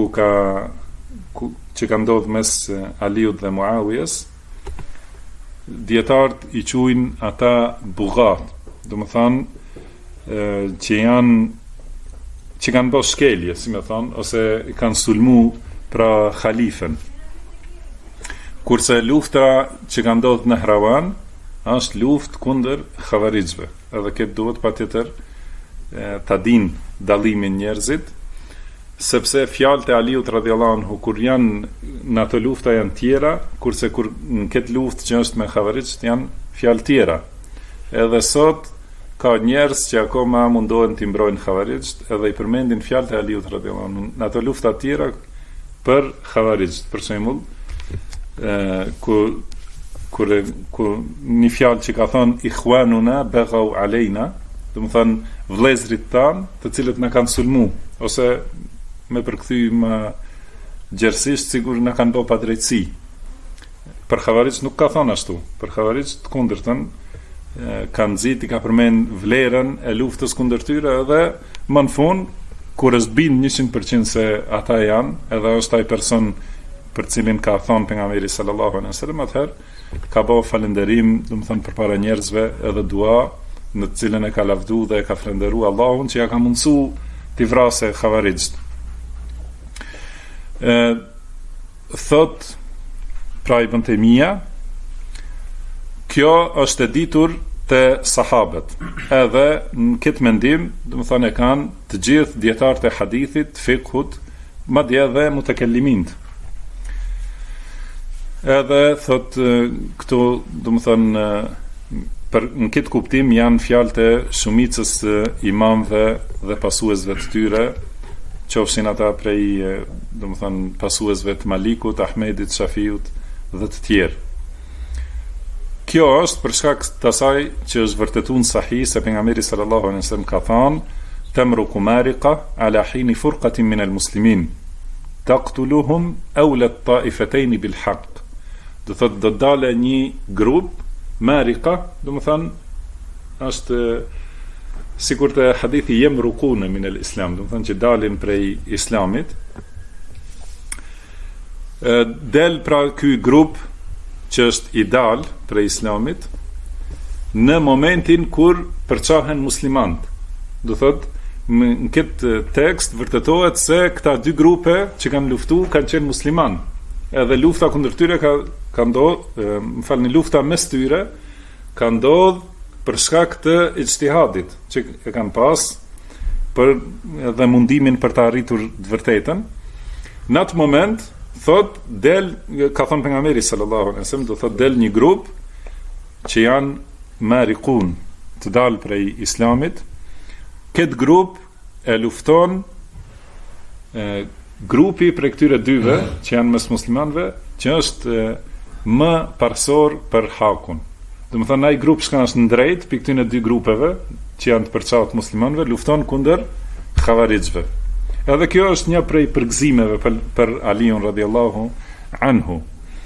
që ka ndodhur mes Aliut dhe Muawiyes, dietarët i quajnë ata bugat, do të thonë që kanë bërë shkelje, si më thonë, ose kanë sulmu pra khalifen. Kurse lufta që ka ndodhur në Hrawan është luftë kundër Khawarijve. Edhe këtë duhet patjetër ta dinë dallimin njerëzit, sepse fjalët e Aliut radhiyallahu anhu kur janë në ato lufta janë tjera, kurse kur në këtë luftë që është me Khawarijt janë fjalë tjera. Edhe sot ka njerëz që akoma mundohen të mbrojnë Khawarijt edhe i përmendin fjalët e Aliut radhiyallahu anhu në ato lufta tjera për Khawarijt. Për shembull, kur një fjalë që ka thënë ikhwanuna baghaw alejna, domethënë vëllezërit tan, të cilët na kanë sulmu, ose me përkthy më gjersisht sigur na kanë bërë padrejtësi. Për Havaric nuk ka thënë ashtu. Për Havaric të kundërtën kanë nxit, i ka përmend vlerën e luftës kundër tyre, edhe më në fund kur është bin 100% se ata janë, edhe është ai person për cilin ka thënë pejgamberi sallallahu alaihi wasallam, atëherë ka bëu falënderim, domethënë përpara njerëzve, edhe dua në të cilën e ka lavdu dhe e ka falënderuar Allahun që ja ka mundsu t'i vrasë Havaric. Thot pra Ibn Taymija, kjo është e ditur të sahabët, edhe në këtë mendim, domethënë e kanë të gjithë dietarët e hadithit, fikhut, madje edhe mutakellimint. Edhe thot këtu, domethënë në këtë kuptim janë fjalët e shumicës imamëve dhe pasuesve të tyre, qofshin ata prej domethënë pasuesve të Malikut, Ahmedit, Shafiut dhe të tjerë. Kjo është për shkak të asaj që është vërtetuar sahih se pejgamberi sallallahu alaihi wasallam ka thënë: "Tamruku mariqa ala hini furqatin min al-muslimin, taqtuluhum awla at-ta'ifatayn bil haqq." Do thotë do dalë një grup mariqa, domethënë është sikur të hadithi yamruquna min al-islam, domethënë që dalin prej islamit. Del pra ky grup që është i dal prej islamit në momentin kur përçahen muslimanët. Do thotë në këtë tekst vërtetohet se këta dy grupe që kanë luftuar kanë qenë musliman. Edhe lufta kundër tyre ka ndodhur, lufta mes tyre ka ndodhur për shkak të ijtihadit që e kanë pas për edhe mundimin për të arritur të vërtetën. Në atë moment thot del, ka thënë pejgamberi sallallahu alaihi wasallam, do thot del një grup që janë mariqun, të dalë prej islamit. Këtë grup e lufton grupi prej këtyre dyve që janë mes muslimanëve, që është më parsor për hakun. Do të thonë ai grup që është në drejt për këtyre dy grupeve që janë të përçartë muslimanëve, lufton kundër Khawarijve. Edhe kjo është një prej përgëzimeve për Aliun radhiyallahu anhu.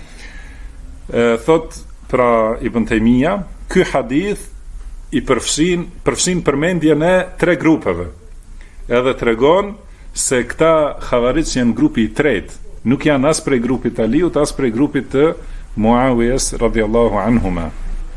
Thot pra Ibn Taymija, ky hadith i përfshin përmendjen e tre grupeve. Edhe tregon se këta Khawarij janë grupi i tretë, nuk janë as prej grupit të Aliut, as prej grupit të Muawiyes radhiyallahu anhuma.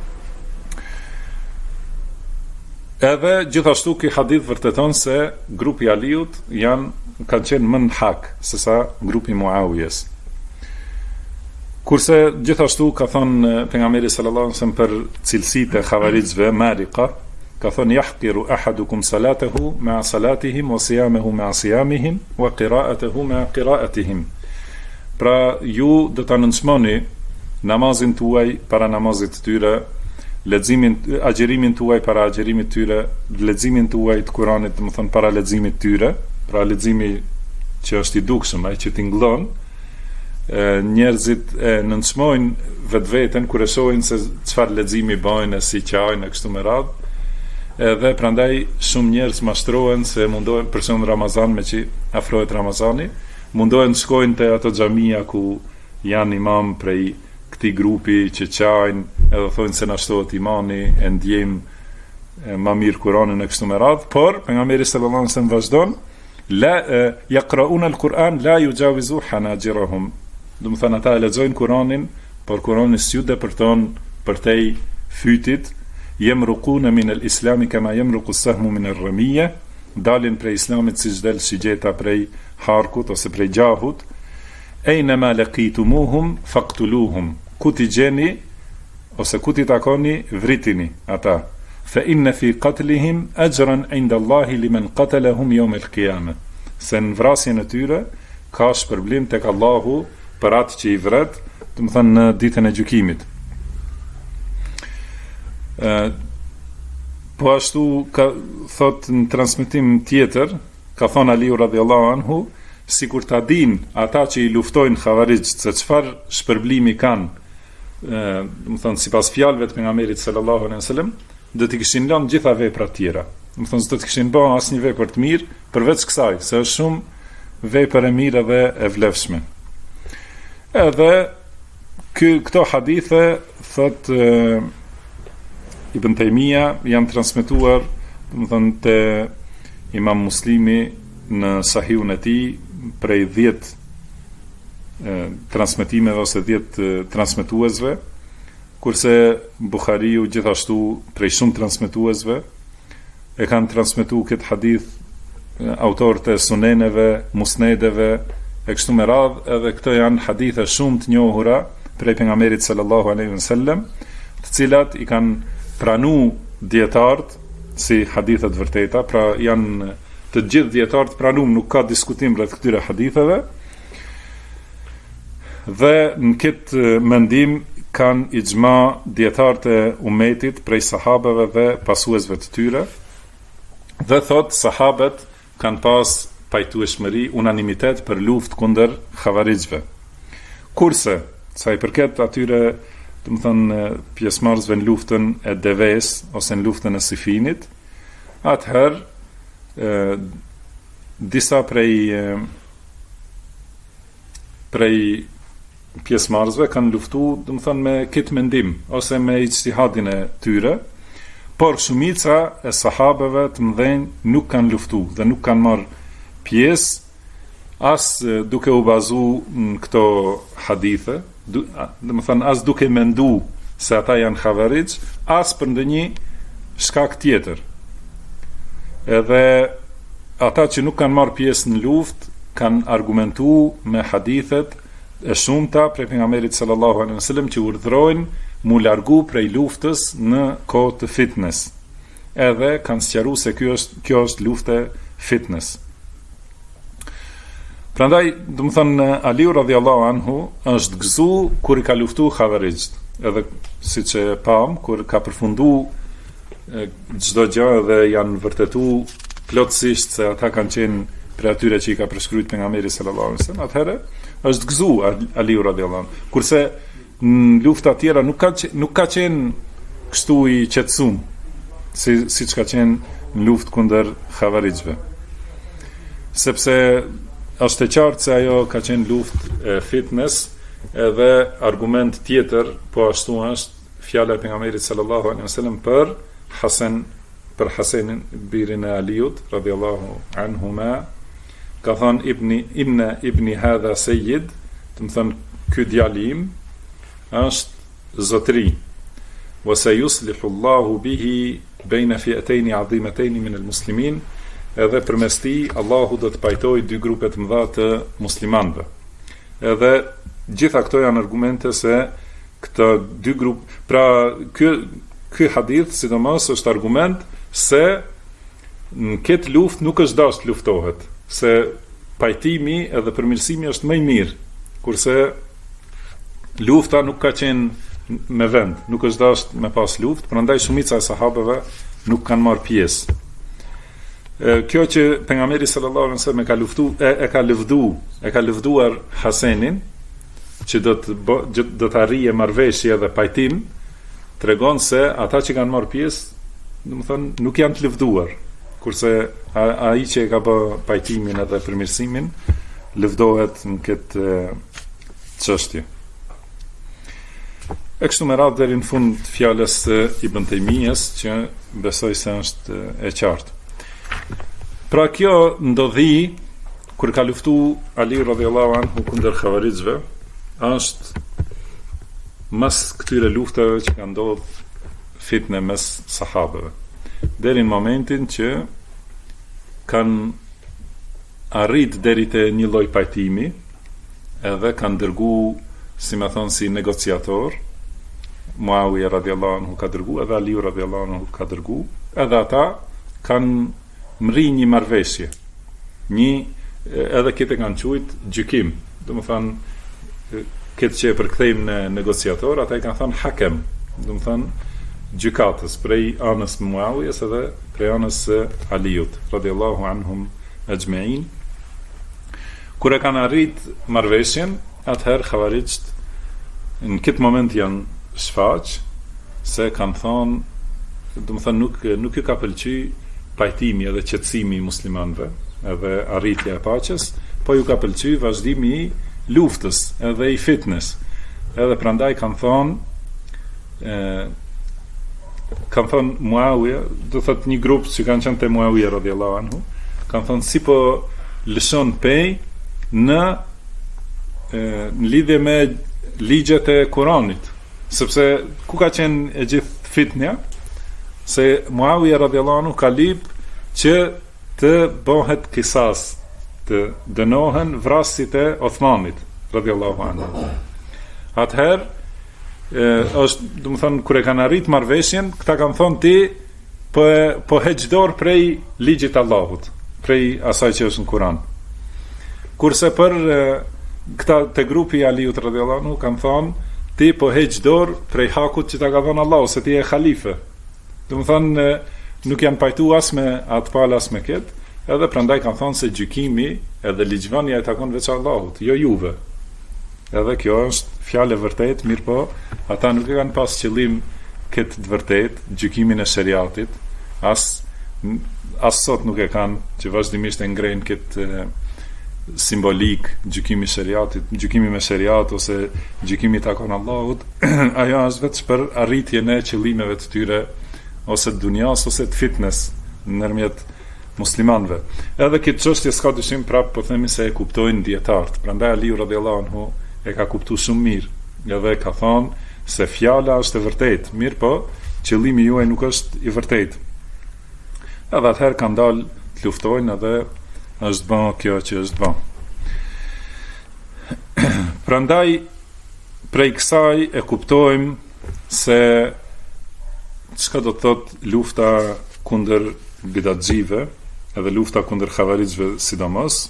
Edhe gjithashtu ky hadith vërteton se grupi i Aliut kanë qenë më në hak se sa grupi Muawiyes. Kurse gjithashtu ka thënë pejgamberi sallallahu alaihi wasallam për cilësitë e Khawarijve mariqa, ka thënë yahqiru ahadukum salatahu ma'a salatihim wa siyamahu ma'a siyamihim wa qira'atuhu ma'a qira'atihim. Pra ju do ta nënçmoni namazin tuaj para namazit të tyre, agjerimin tuaj para agjerimit të tyre, leximin tuaj të Kuranit, do të thonë para leximit të tyre, pra leximi që është i dukshëm, ai që tingëllon. Njerëzit e nënçmojnë vetveten kur e shohin se çfarë leximi bëjnë, si qajnë e kështu me radhë. Edhe prandaj shumë njerëz mashtrohen se mundohen për shembull Ramazan, me që afrohet Ramazani, mundohen të shkojnë te ato xhamia ku janë imam prej këtij grupi që qajnë, edhe thonë se na shtohet imani, e ndjejm më mirë Kur'anin e kështu me radhë, por pejgamberi sallallahu alaihi wasallam vazhdon la yaqra'una al-Qur'an la yujawizu hanajirahum. Do të thonë ata lexojnë Kur'anin, por Kur'ani s'ju depërton përtej fytit, yamruquna min al-islam kama yamruqu as-sahmu min ar-ramiyya, dalin prej islamit siç del shigjeta prej harkut ose prej gjahut. Aynama laqitumuhum faqtuluhum, ku ti gjeni ose ku ti takoni vritini ata. Fa inna fi qatlihim ajran 'inda Allahi liman qatalahum yawm al-qiyamah. Se në vrasjen e tyre ka shpërblim tek Allahu për atë që i vret, do të thënë në ditën e gjykimit. Po ashtu ka thot në transmetim tjetër, ka thënë Aliu radhiyallahu anhu, sikur ta din ata që i luftojnë Khawarij se çfarë shpërblimi kanë, do të thonë sipas fjalëve të pejgamberit sallallahu alaihi wasallam, do të kishin lënë gjitha veprat tjera. do të thonë s'do të kishin bërë asnjë vepër të mirë përveç kësaj, se është shumë vepër e mirë dhe e vlefshme. Edhe këto hadithe, thot Ibn Taymija, janë transmetuar, do të thonë te Imam Muslimi në Sahihun e tij prej 10 transmetimeve ose 10 transmetuesve, kurse Buhariu gjithashtu prej shumë transmetuesve e kanë transmetuar këtë hadith autorët e suneneve, musnedeve e kështu me radhë, edhe këto janë hadithe shumë të njohura prej pejgamberit sallallahu alaihi wasallam, të cilat i kanë pranuar dietarët si hadithe të vërteta, pra janë të gjithë dietarët pranuar, nuk ka diskutim rreth këtyre haditheve. Dhe në këtë mendim kanë ixhma dietarët e umetit prej sahabeve dhe pasuesve të tyre, dhe thot sahabët kanë pas pajtueshmëri, unanimitet për luftë kundër xhavarixhve. Kurse sa i përket atyre, do të thonë pjesëmarrësve në luftën e Deves ose në luftën e Sifinit, atëherë disa prej pjesëmarrësve kanë luftuar, do të thonë me këtë mendim ose me ijtihadin e tyre, por shumica e sahabeve të mëdhenj nuk kanë luftuar dhe nuk kanë marrë pjesë as duke u bazuar në këto hadithe, do të thonë as duke menduar se ata janë xhavarixh, as për ndonjë shkak tjetër. Edhe ata që nuk kanë marrë pjesë në luftë kanë argumentuar me hadithet e shumta prej pejgamberit sallallahu alaihi wasallam që urdhërojnë mu largu prej luftës në kohë të fitnes. Edhe kanë sqaruar se kjo është luftë fitnes. Prandaj, do të thonë Aliu radhiyallahu anhu është gëzu kur i ka luftuar xhavarixht. Edhe siç e pam, kur ka përfunduar çdo gjë dhe janë vërtetuar plotësisht se ata kanë qenë prej atyre që i ka përshkruajtur pejgamberi sallallahu alaihi wasallam, atëherë është gëzu Aliu radhiyallahu anhu. Kurse në lufta tjera nuk ka qenë kështu i qetësuar, siç ka qenë në luftë kundër xhavarixhve. Sepse është e qartë se ajo ka qenë luftë e fitnes, edhe argument tjetër po ashtu është fjala e pejgamberit sallallahu alaihi wasallam për Hasenin birin e Aliut radhiyallahu anhuma, ka thënë inna ibni hadha sayyid, do të thonë ky djalim është zotëri, wa sayuslihu Allahu bihi baina fi'atayn 'azimatayn min al-muslimin, edhe përmes tij Allahu do të pajtojë dy grupe të mëdha të muslimanëve. Edhe gjitha këto janë argumente se këto dy grupe, pra ky hadith sidomos është argument se në këtë luftë nuk është dashur të luftohet, se pajtimi edhe përmirësimi është më i mirë, kurse lufta nuk ka qenë me vend, nuk është dashur me pas luftë, prandaj shumica e sahabeve nuk kanë marrë pjesë. Kjo që pejgamberi sallallahu alaihi wasallam e ka lëvduar Hasenin, që do të arrijë marrëveshje dhe pajtim, tregon se ata që kanë marrë pjesë, do të thonë nuk janë të lëvduar, kurse ai që ka bë pajtimin edhe përmirësimin lëvdohet në këtë çështje. E kështu me radhë deri në fund fjalës Ibn Taymijës, që besoj se është e qartë. Pra kjo ndodhi kur ka luftuar Ali radhiyallahu anhu kundër xhavarixhve, është mas këtyre luftave që ka ndodhur fitne mes sahabeve, deri në momentin që kanë arrit deri te një lloj pajtimi, edhe kanë dërguar, si më thon, si negociator, Muawiya radhiyallahu anhu ka dërguar, edhe Ali radhiyallahu anhu ka dërguar, edhe ata kanë mri një marrëveshje, edhe këtë kanë quajt gjykim, do të thonë këtë që e përkthejmë në negociator, ata i kanë thënë hakem, do të thonë gjykatës prej anës Muawiyes edhe prej anës Aliut radhiyallahu anhum ajma'in. Kur e kanë arrit marrëveshjen, atëherë xhavarixht në këtë moment janë shfaq, se kanë thonë, do të thonë nuk i ka pëlqy pajtimi edhe qetësimi i muslimanëve, edhe arritja e paqes, po ju ka pëlqyer vazhdimi i luftës edhe i fitnes. Edhe prandaj kanë thonë Muawija, do thot një grup që kanë qenë te Muawija radhiyallahu anhu, kanë thonë si po lëshon pej në lidhje me ligjet e Kuranit, sepse ku ka qenë e gjithë fitnja, se Muawija radhiyallahu anhu ka lip që të bëhet kisas, të dënohen vrasësit e Othmanit radhiyallahu anhu. Atëherë është, do të thonë, kur e kanë arrit marrëveshjen, këta kanë thonë ti po heq dorë prej ligjit Allahut, prej asaj që është në Kur'an. Kurse për këta te grupi i Aliut radhiyallahu anhu kanë thonë ti po heq dorë prej hakut që ta ka dhënë Allahu, se ti je halife. Do të thonë nuk janë pajtuar as me atë palë as me këtë, edhe prandaj kanë thonë se gjykimi edhe ligjvënia e takon veç Allahut, jo juve. Edhe kjo është fjalë e vërtet, mirë po, ata nuk e kanë pas qëllim këtë të vërtet, gjykimin e shariatit, as sot nuk e kanë, që vazhdimisht e ngrejnë këtë simbolik, gjykimi shariatit, gjykimi me shariat, ose gjykimi takon Allahut, ajo është vetë për arritjen e qëllimeve të tyre, ose të dunjas, ose të fitnes, nërmjet muslimanve. Edhe këtë çështje s'ka dyshim prapë, po themi se e kuptojnë dietarët. Prandaj Aliu radhiyallahu anhu e ka kuptuar shumë mirë, edhe ka thonë se fjala është e vërtetë, mirë po, qëllimi juaj nuk është i vërtetë. Edhe atëherë kanë dalë të luftojnë edhe është bën kjo që është bën. Prandaj prej kësaj e kuptojmë se çka do të thotë lufta kundër bidatxive, edhe lufta kundër xhavarixhve sidomos,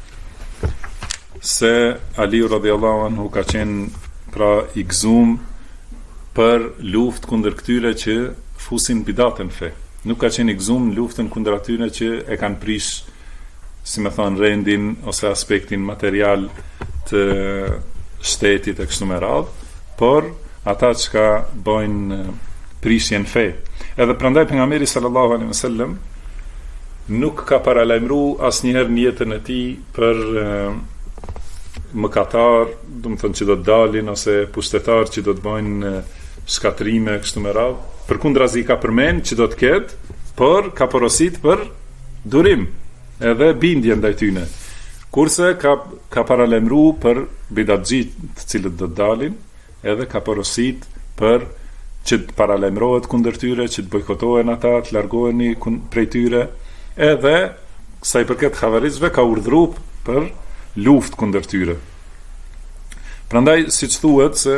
se Aliu radhiyallahu anhu ka qenë pra i gëzuar për luftë kundër këtyre që fusin bidatën fe. Nuk ka qenë i gëzuar në luftën kundër atyre që e kanë prish, si me thonë, rendin ose aspektin material të shtetit e kështu me radhë, por ata që ka bojnë prishjen fe. Edhe prandaj pejgamberi sallallahu alaihi wasallam nuk ka paralajmëruar asnjëherë në jetën e tij për mëkatar, do të thonë që do të dalin, ose pushtetar që do të bëjnë shkatrime kështu me radhë. Përkundrazi ka përmend që do të ketë, por ka porosit për durim edhe bindje ndaj tyre. Kurse ka paralajmëruar për bidatxhit të cilët do të dalin, edhe ka porosit për që të paralajmërohet kundër tyre, që të bojkotohen ata, të largoheni prej tyre, edhe sa i përket xhavarixhve ka urdhëruar për luftë kundër tyre. Prandaj siç thuhet se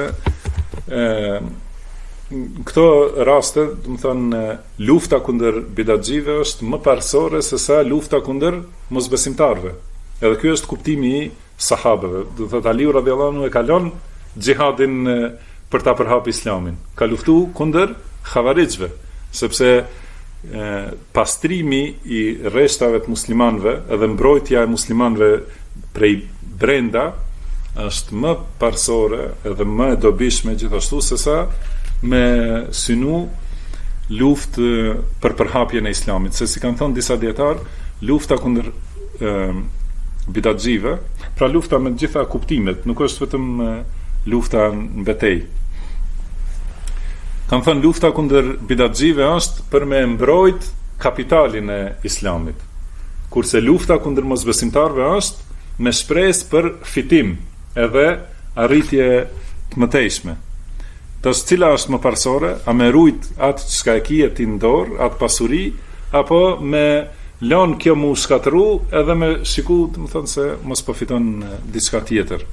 këto raste, do të thonë, lufta kundër bidatxive është më parsorë se sa lufta kundër mosbesimtarëve. Edhe ky është kuptimi i sahabeve. Do thotë Aliu radhiyallahu anhu e ka lënë xhihadin për ta përhapur islamin. Ka luftuar kundër xhavarixhve, sepse pastrimi i rreshtave të muslimanëve edhe mbrojtja e muslimanëve prej brenda është më parsorë edhe më e dobishme gjithashtu se sa me synu luftë për përhapjen e islamit. Se si kanë thënë disa dietar, lufta kundër bidatxive, pra lufta me të gjitha kuptimet, nuk është vetëm lufta në betejë. Kanë thënë lufta kundër bidatxive është për me mbrojt kapitalin e islamit, kurse lufta kundër mosbesimtarëve është me shpresë për fitim edhe arritje të mëtejshme. Tas cila është më parsore, a me rujt atë që ka e kije ti në dorë, atë pasuri, apo me lënë kjo mu shkatëru edhe me shiku, të më thënë se mos po fiton diçka tjetër.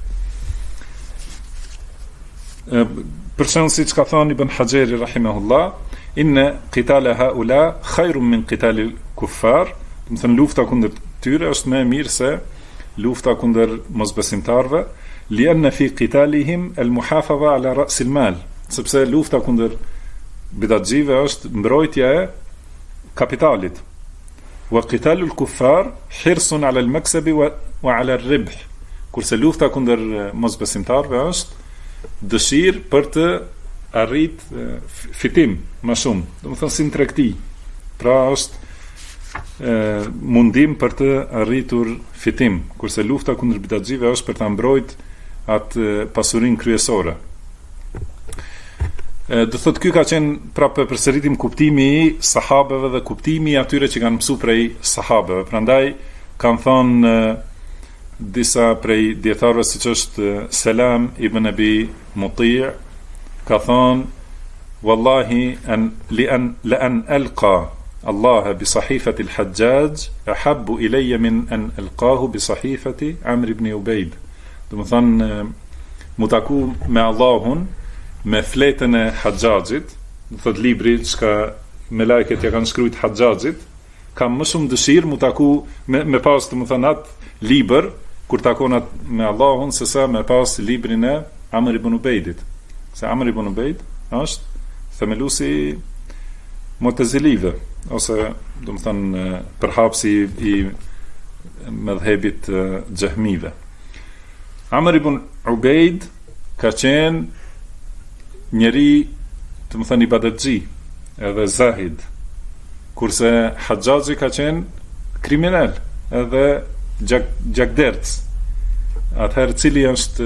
Për shembull, siç ka thënë Ibn Hajeri rahimahullah, inna qitala haula khairun min qitali kuffar, do të thënë lufta kundër tyre është më e mirë se lufta kundër mosbesimtarëve, lianna fi qitalihim al-muhafaza ala ra's al-mal, sepse lufta kundër bidatxive është mbrojtja e kapitalit. Wa qitalu al-kuffar hirsun ala al-maksab wa ala ar-ribh. Kurse lufta kundër mosbesimtarëve është dëshirë për të arrit fitim më shumë, do të thonë si në tregti. Pra është mundim për të arritur fitim, kurse lufta kundër bidatxive është për ta mbrojtë atë pasurinë kryesore. Do thotë ky ka qenë prapë përsëritim kuptimi i sahabeve dhe kuptimi i atyre që kanë mësuar prej sahabeve. Prandaj kanë thënë disa prej dietarëve, siç është Selam ibn Abi Muti', ka thënë wallahi la an alqa Allah bi sahifati al-Hajjaj ahabbu ilayya min an alqahu bi sahifati Amr ibn Ubayd. Do të thonë mu taku me Allahun me fletën e Hajjajit, do thot libri çka me lajket ja kanë shkruajt Hajjajit, kam më shumë dëshirë mu taku me pas të më thënë atë libër kur takon me Allahun se sa me pas librin e Amr ibn Ubaydit. Se Amr ibn Ubayd është themelusi Mu'tazilive, ose do të thënë përhapsi i mëdhëbit Jahmive. Amr ibn Ubayd ka qenë njeri të më thënë ibadetxhi edhe zahid, kurse Hajjaji ka qenë kriminal edhe gjakderc. Atëherë cili është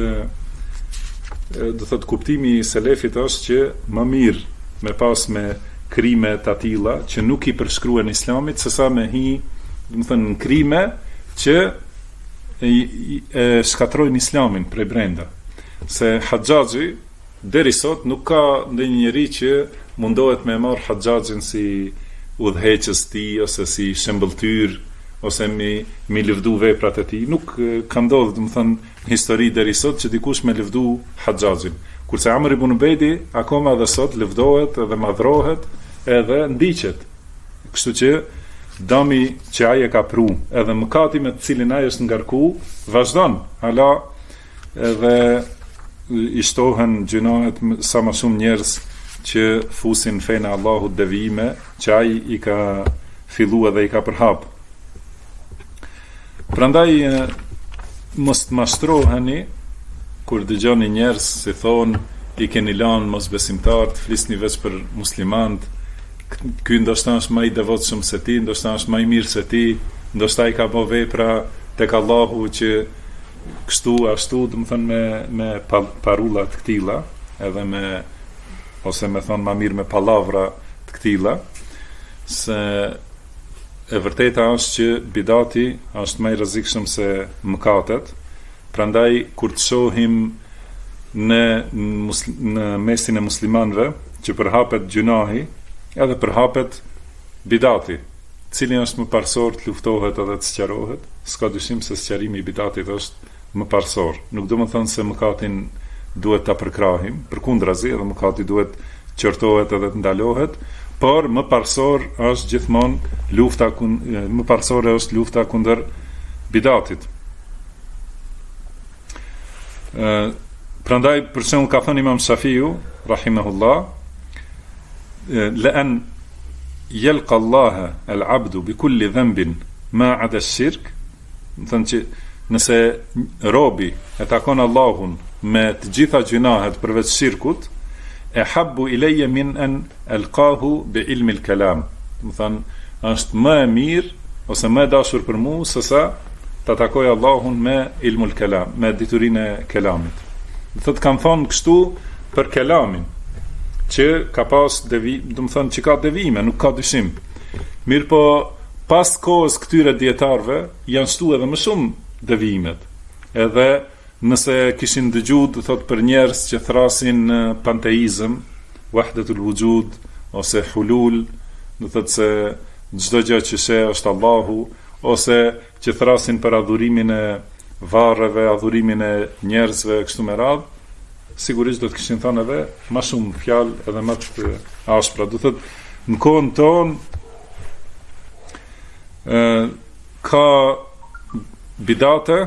do thot kuptimi i selefit është që më mirë me pas me krime të atilla që nuk i përshkruen islamit sesa me hi do më thënë në krime që shkatrojnë islamin prej brenda. Se Hajjaji deri sot nuk ka ndonjë njeri që mundohet me marr Hajjajin si udhëheqës tij ose si shembëltyr ose mi lëvdu veprat e tij. Nuk ka ndodhur, do të thënë, histori deri sot që dikush me lëvdu Hajjajin. Kurse Amr ibn Ubejdi akoma edhe sot lëvdohet edhe madhrohet edhe ndiqet. Kështu që dami që ai e ka pru, edhe mëkati me të cilin ai është ngarku, vazhdon. Hala edhe i shtohen gjunohet sa më shumë njerëz që fusin fenë Allahut devijime që ai i ka filluar dhe i ka përhap. Prandaj mos të mashtroheni kur dëgjoni njerëz si thon i keni lënë mosbesimtar të flisni veç për muslimanët, ky ndoshta është më i devotshëm se ti, ndoshta është më i mirë se ti, ndoshta i ka bë vepra tek Allahu që kështu ashtu, do të thënë me parulla të këtilla, edhe me ose me thon më mirë me pallavra të këtilla, se e vërteta është që bidati është më i rrezikshëm se mëkatet. Prandaj kur të shohim në mesin e muslimanëve që përhapet gjunahi, edhe përhapet bidati, cili është më parsor të luftohet edhe të sqarohet, s'ka dyshim se sqarimi i bidatit është më parsor. Nuk do të thënë se mëkatin duhet ta përkrahim, përkundrazi, edhe mëkati duhet qortohet edhe të ndalohet, por më parsor është gjithmonë lufta më parsore është lufta kundër bidatit. Prandaj për shembull ka thënë Imam Shafiu rahimahullah, la an yalqa Allah al-abdu bi kulli dhanbin ma 'ada ash-shirk, do thënë që nëse robi e takon Allahun me të gjitha gjunahet përveç shirkut, e habbu ileje min an alqahu bi ilmi al-kalam. Do thënë është më e mirë ose më e dashur për mua sesa ta takoj Allahun me ilmul kalam, me diturinë e kelamit. Do thotë kanë thonë kështu për kelamin, që ka pas do të thënë që ka devijime, nuk ka dyshim. Mirë po pas kohës këtyre dietarëve janë shtu edhe më shumë devijimet. Edhe nëse kishin dëgjuar, do thot, për njerëz që thrasin panteizëm, wahdatul wujud ose hulul, do thot se çdo gjë që është Allahu, ose që thrasin për adhurimin e varreve, adhurimin e njerëzve kështu me radhë, sigurisht do të kishin thënë edhe më shumë fjalë edhe më të ashpra. Do thot në kohën tonë ka bidate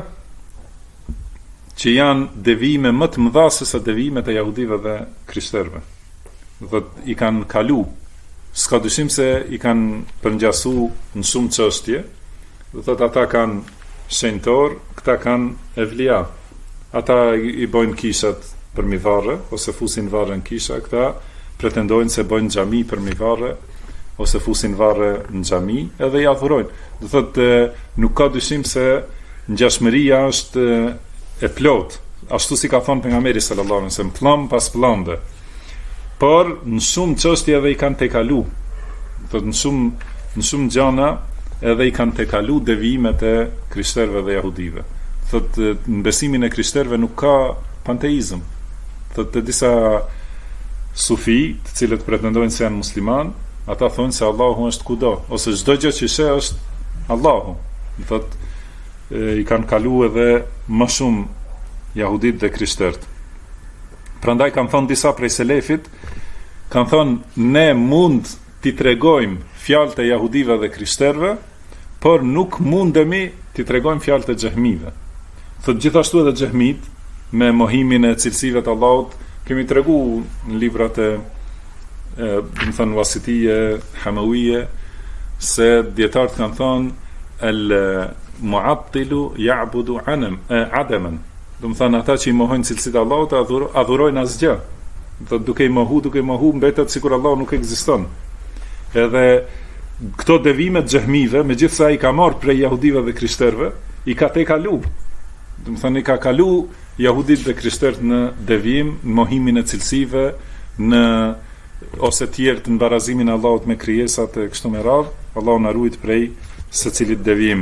që janë devijime më të mëdha se sa devijimet e jahudive dhe krishterëve. Do thot i kanë kalu, s'ka dyshim se i kanë përngjasu në shumë çështje. Do thot ata kanë shenjtor, këta kanë evlia. Ata i bojnë kishat për mivarre ose fusin varre në kisha, këta pretendojnë se bojnë xhami për mivarre ose fusin varre në xhami edhe i adhurojnë. Do thotë nuk ka dyshim se ngjashmëria është e plot, ashtu si ka thënë pejgamberi sallallahu alaihi wasallam, pllom pas pllombe. Por në shumë çështje edhe i kanë tejkalu. Do të në shumë gjëna edhe i kanë tejkalu devijimet e krishterëve dhe jahudive. Thotë në besimin e krishterëve nuk ka panteizëm. Thotë të disa sufi, të cilët pretendojnë se janë musliman, ata thonë se Allahu është kudo, ose çdo gjë që sheh është Allahu. Thotë i kanë kalu edhe më shumë jahudit dhe krishterët. Prandaj kanë thonë disa prej selefit, kanë thonë ne mund t'i tregojmë fjalët e jahudive dhe krishterëve, por nuk mundemi t'i tregojmë fjalët e xehmive. Thotë gjithashtu edhe xehmit me mohimin e cilësive të Allahut kemi tregu në librat e më thënë Wasitije, Hamawije, se dietarët kanë thonë el mu'attilu ya'budu adaman. Do të thonë ata që i mohojnë cilësitë e Allahut adhurojnë asgjë. Do të duke i mohu mbetet sikur Allahu nuk ekziston. Edhe këto devime të xehmive, megjithëse ai ka marrë prej jahudive dhe krishterëve, i ka tejkalu. Do të thonë i ka kalu jahudit dhe krishterët në devijim, në mohimin e cilësive, në ose tjerë të mbarazimin e Allahut me krijesat e kështu me radhë. Allahu na ruajt prej secilit devijim.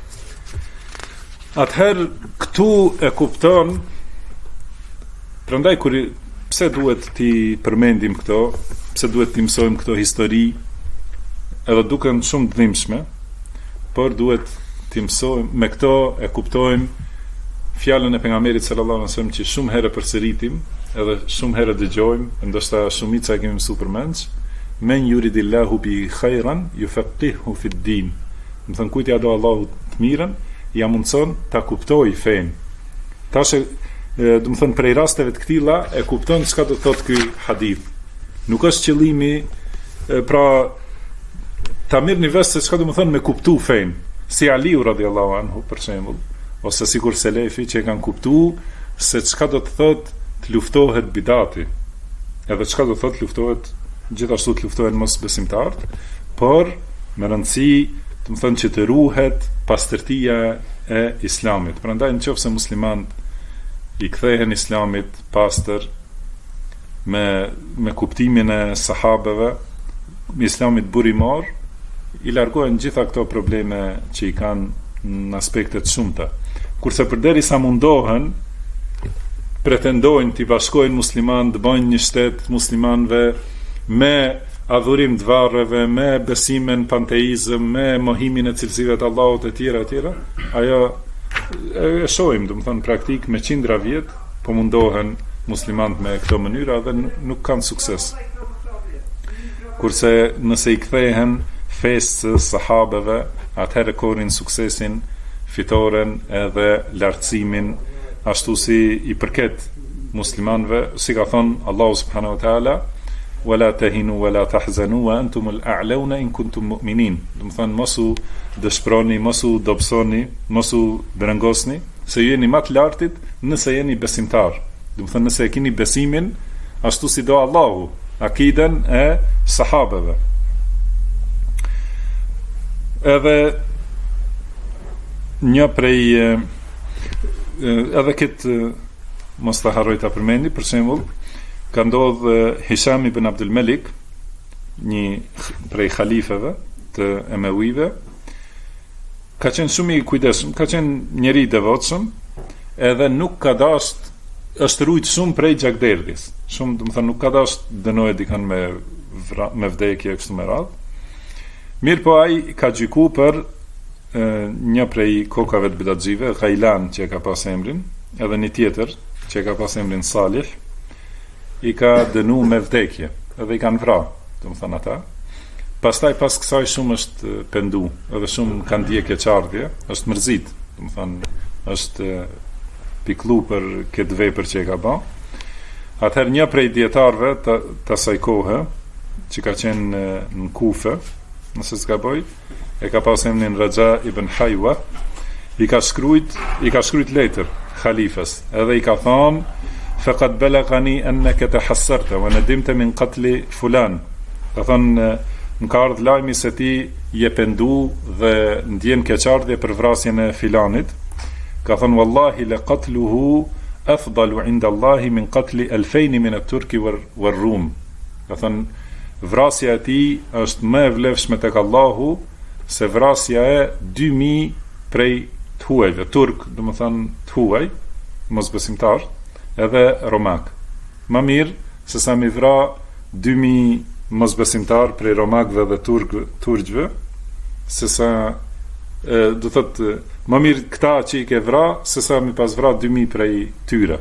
Atëherë këtu e kupton, prandaj pse duhet t'i përmendim këto, pse duhet t'i mësojmë këto histori, edhe duken shumë të dhimbshme, por duhet t'i mësojmë, me këto e kuptojmë fjalën e pejgamberit sallallahu alaihi wasallam që shumë herë përsëritim, edhe shumë herë dëgjojmë, ndoshta shumica e kemi mësuar përmend, men yuridillahu bi khairan yufaqihu fi din. Do të thonë kujt ja do Allahu të mirën, ja mundson ta kuptoj fen. Tash do të thonë prej rasteve të këtilla e kupton çka do të thotë ky hadith. Nuk është qëllimi pra ta mirëni vesh se çka do të thonë me kuptu fen. Si Aliu radhiyallahu anhu për shembull, ose sikur selefi që e kanë kuptuar se çka do të thotë të luftohet bidati. Edhe çka do të thotë luftohet gjithashtu të luftohen mosbesimtarët, por me rëndësi të më thënë që të ruhet pastërtia e islamit. Prandaj nëse muslimanët i kthehen islamit pastër me kuptimin e sahabeve, islamit burimor, i largohen gjitha këto probleme që i kanë në aspektet shumëta. Kurse përderisa mundohen, pretendojnë t'i bashkojnë muslimanë, të bëjnë një shtet muslimanëve me adhurim të varreve, me besimin panteizëm, me mohimin e cilësive të Allahut e tjera, ajo e shohim, do të thonë praktik me qindra vjet, po mundohen muslimanët me këto mënyra dhe nuk kanë sukses. Kurse nëse i kthehen fesë sahabeve, atëherë korin suksesin, fitoren edhe lartësimin, ashtu si i përket muslimanëve, si ka thonë Allahu subhanahu wa taala, wala tahinu wala tahzanu wa antum al-a'launa in kuntum mu'minin. Do të thonë mos u dëshproni, mos u dobësoni, mos u brengosni, se ju jeni më të lartit nëse jeni besimtar. Do të thonë nëse e keni besimin ashtu si do Allahu, akiden e sahabeve. Edhe një prej edhe këtë mos ta harroj ta përmendi, për shembull ka ndodhë Hisham ibn Abdul Malik, një prej khalifeve të Emewive, ka qenë shumë i kujdesshëm, ka qenë njeri i devotshëm, edhe nuk ka dashur, është rujt shumë prej gjakderdhjes. Shumë, do të thonë, nuk ka dashur dënohet dikan me vdekje kështu me radhë. Mirë po ai ka gjyku për një prej kokave të bidatxive, Ghailan që ka pas emrin, edhe një tjetër që ka pas emrin Salih, i ka dënu me vdekje, edhe i kanë vrarë, do të thonë ata. Pastaj pas kësaj shumë është pendu, edhe shumë kanë dije keqardhje, është mërzit, do të thonë, është piklu për këtë vepër që e ka bë. Atëherë një prej dietarëve të asaj kohe, që ka qenë në Kufe, nëse s'ka boj, e ka pas emrin Raja ibn Haywa, i ka shkruajt letër khalifës, edhe i ka thonë faqad balagani annaka tahassarta wa nadimta min qatl fulan. Ka thonë më ka ardhur lajmi se ti je pendu dhe ndjen keqardhje për vrasjen e filanit. Ka thënë wallahi la qatluhu afdalu inda Allahi min qatli 2000 min at-turki wal rum. Ka thënë vrasja e tij është më e vlefshme tek Allahu se vrasja e 2000 prej të huajve, turk, do më thënë të huaj, mosbesimtar, edhe romak. Më mirë se sa mi vra 2000 mosbesimtar prej romakëve dhe turqve, se sa do thotë më mirë këta që i ke vra, se sa mi pas vra 2000 prej tyre.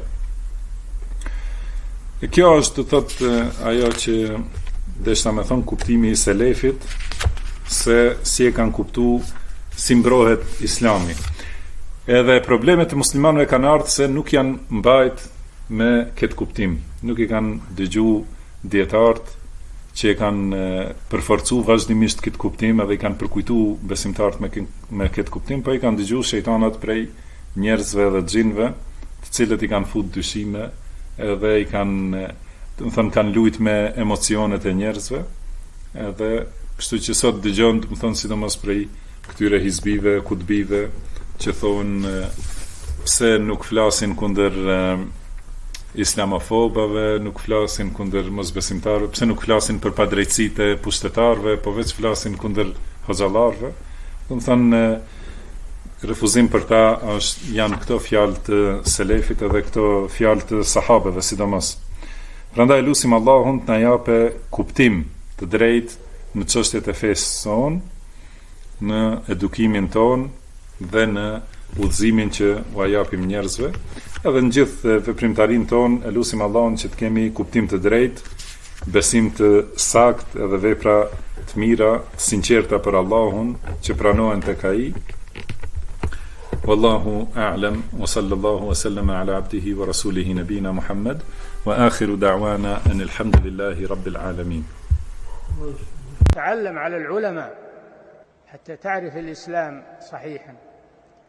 E kjo është do thotë ajo që deshta me thonë kuptimi i selefit, se si e kanë kuptu si mbrohet Islami. Edhe problemet e muslimanëve kanë ardhur se nuk janë mbajt me këtë kuptim. Nuk i kanë dëgju dietarët që e kanë përforcu vazhdimisht këtë kuptim edhe i kanë përkujtu besimtarët me këtë kuptim, po i kanë dëgju shejtanat prej njerëzve dhe xhinëve, të cilët i kanë fut dyshime edhe i kanë, do të thënë, kanë lujt me emocionet e njerëzve, edhe kështu që sot dëgjon, do të thënë, sidomos prej këtyre hizbive, kutbive, që thonë pse nuk flasin kundër islamofobave, nuk flasin kundër mosbesimtarëve, pse nuk flasin për padrejtësitë e pushtetarëve, po veç flasin kundër hoxhallarëve. Do të thënë refuzim për ta janë këto fjalë të selefit edhe këto fjalë të sahabeve sidomos. Prandaj lutim Allahun të na japë kuptim të drejtë në çështjet e fesë son, në edukimin ton dhe në udhëzimin që u japim njerëzve, edhe në gjithë veprimtarinë ton, e lutim Allahun që të kemi kuptim të drejtë, besim të saktë edhe vepra të mira, të sinqerta për Allahun, që pranohen tek Ai. Wallahu a'lam wa sallallahu wa sallama ala abdihi wa rasulihi nabina Muhammad wa akhiru da'wana anil hamdulillahi rabbil alamin. تعلم على العلماء حتى تعرف الإسلام صحيحا.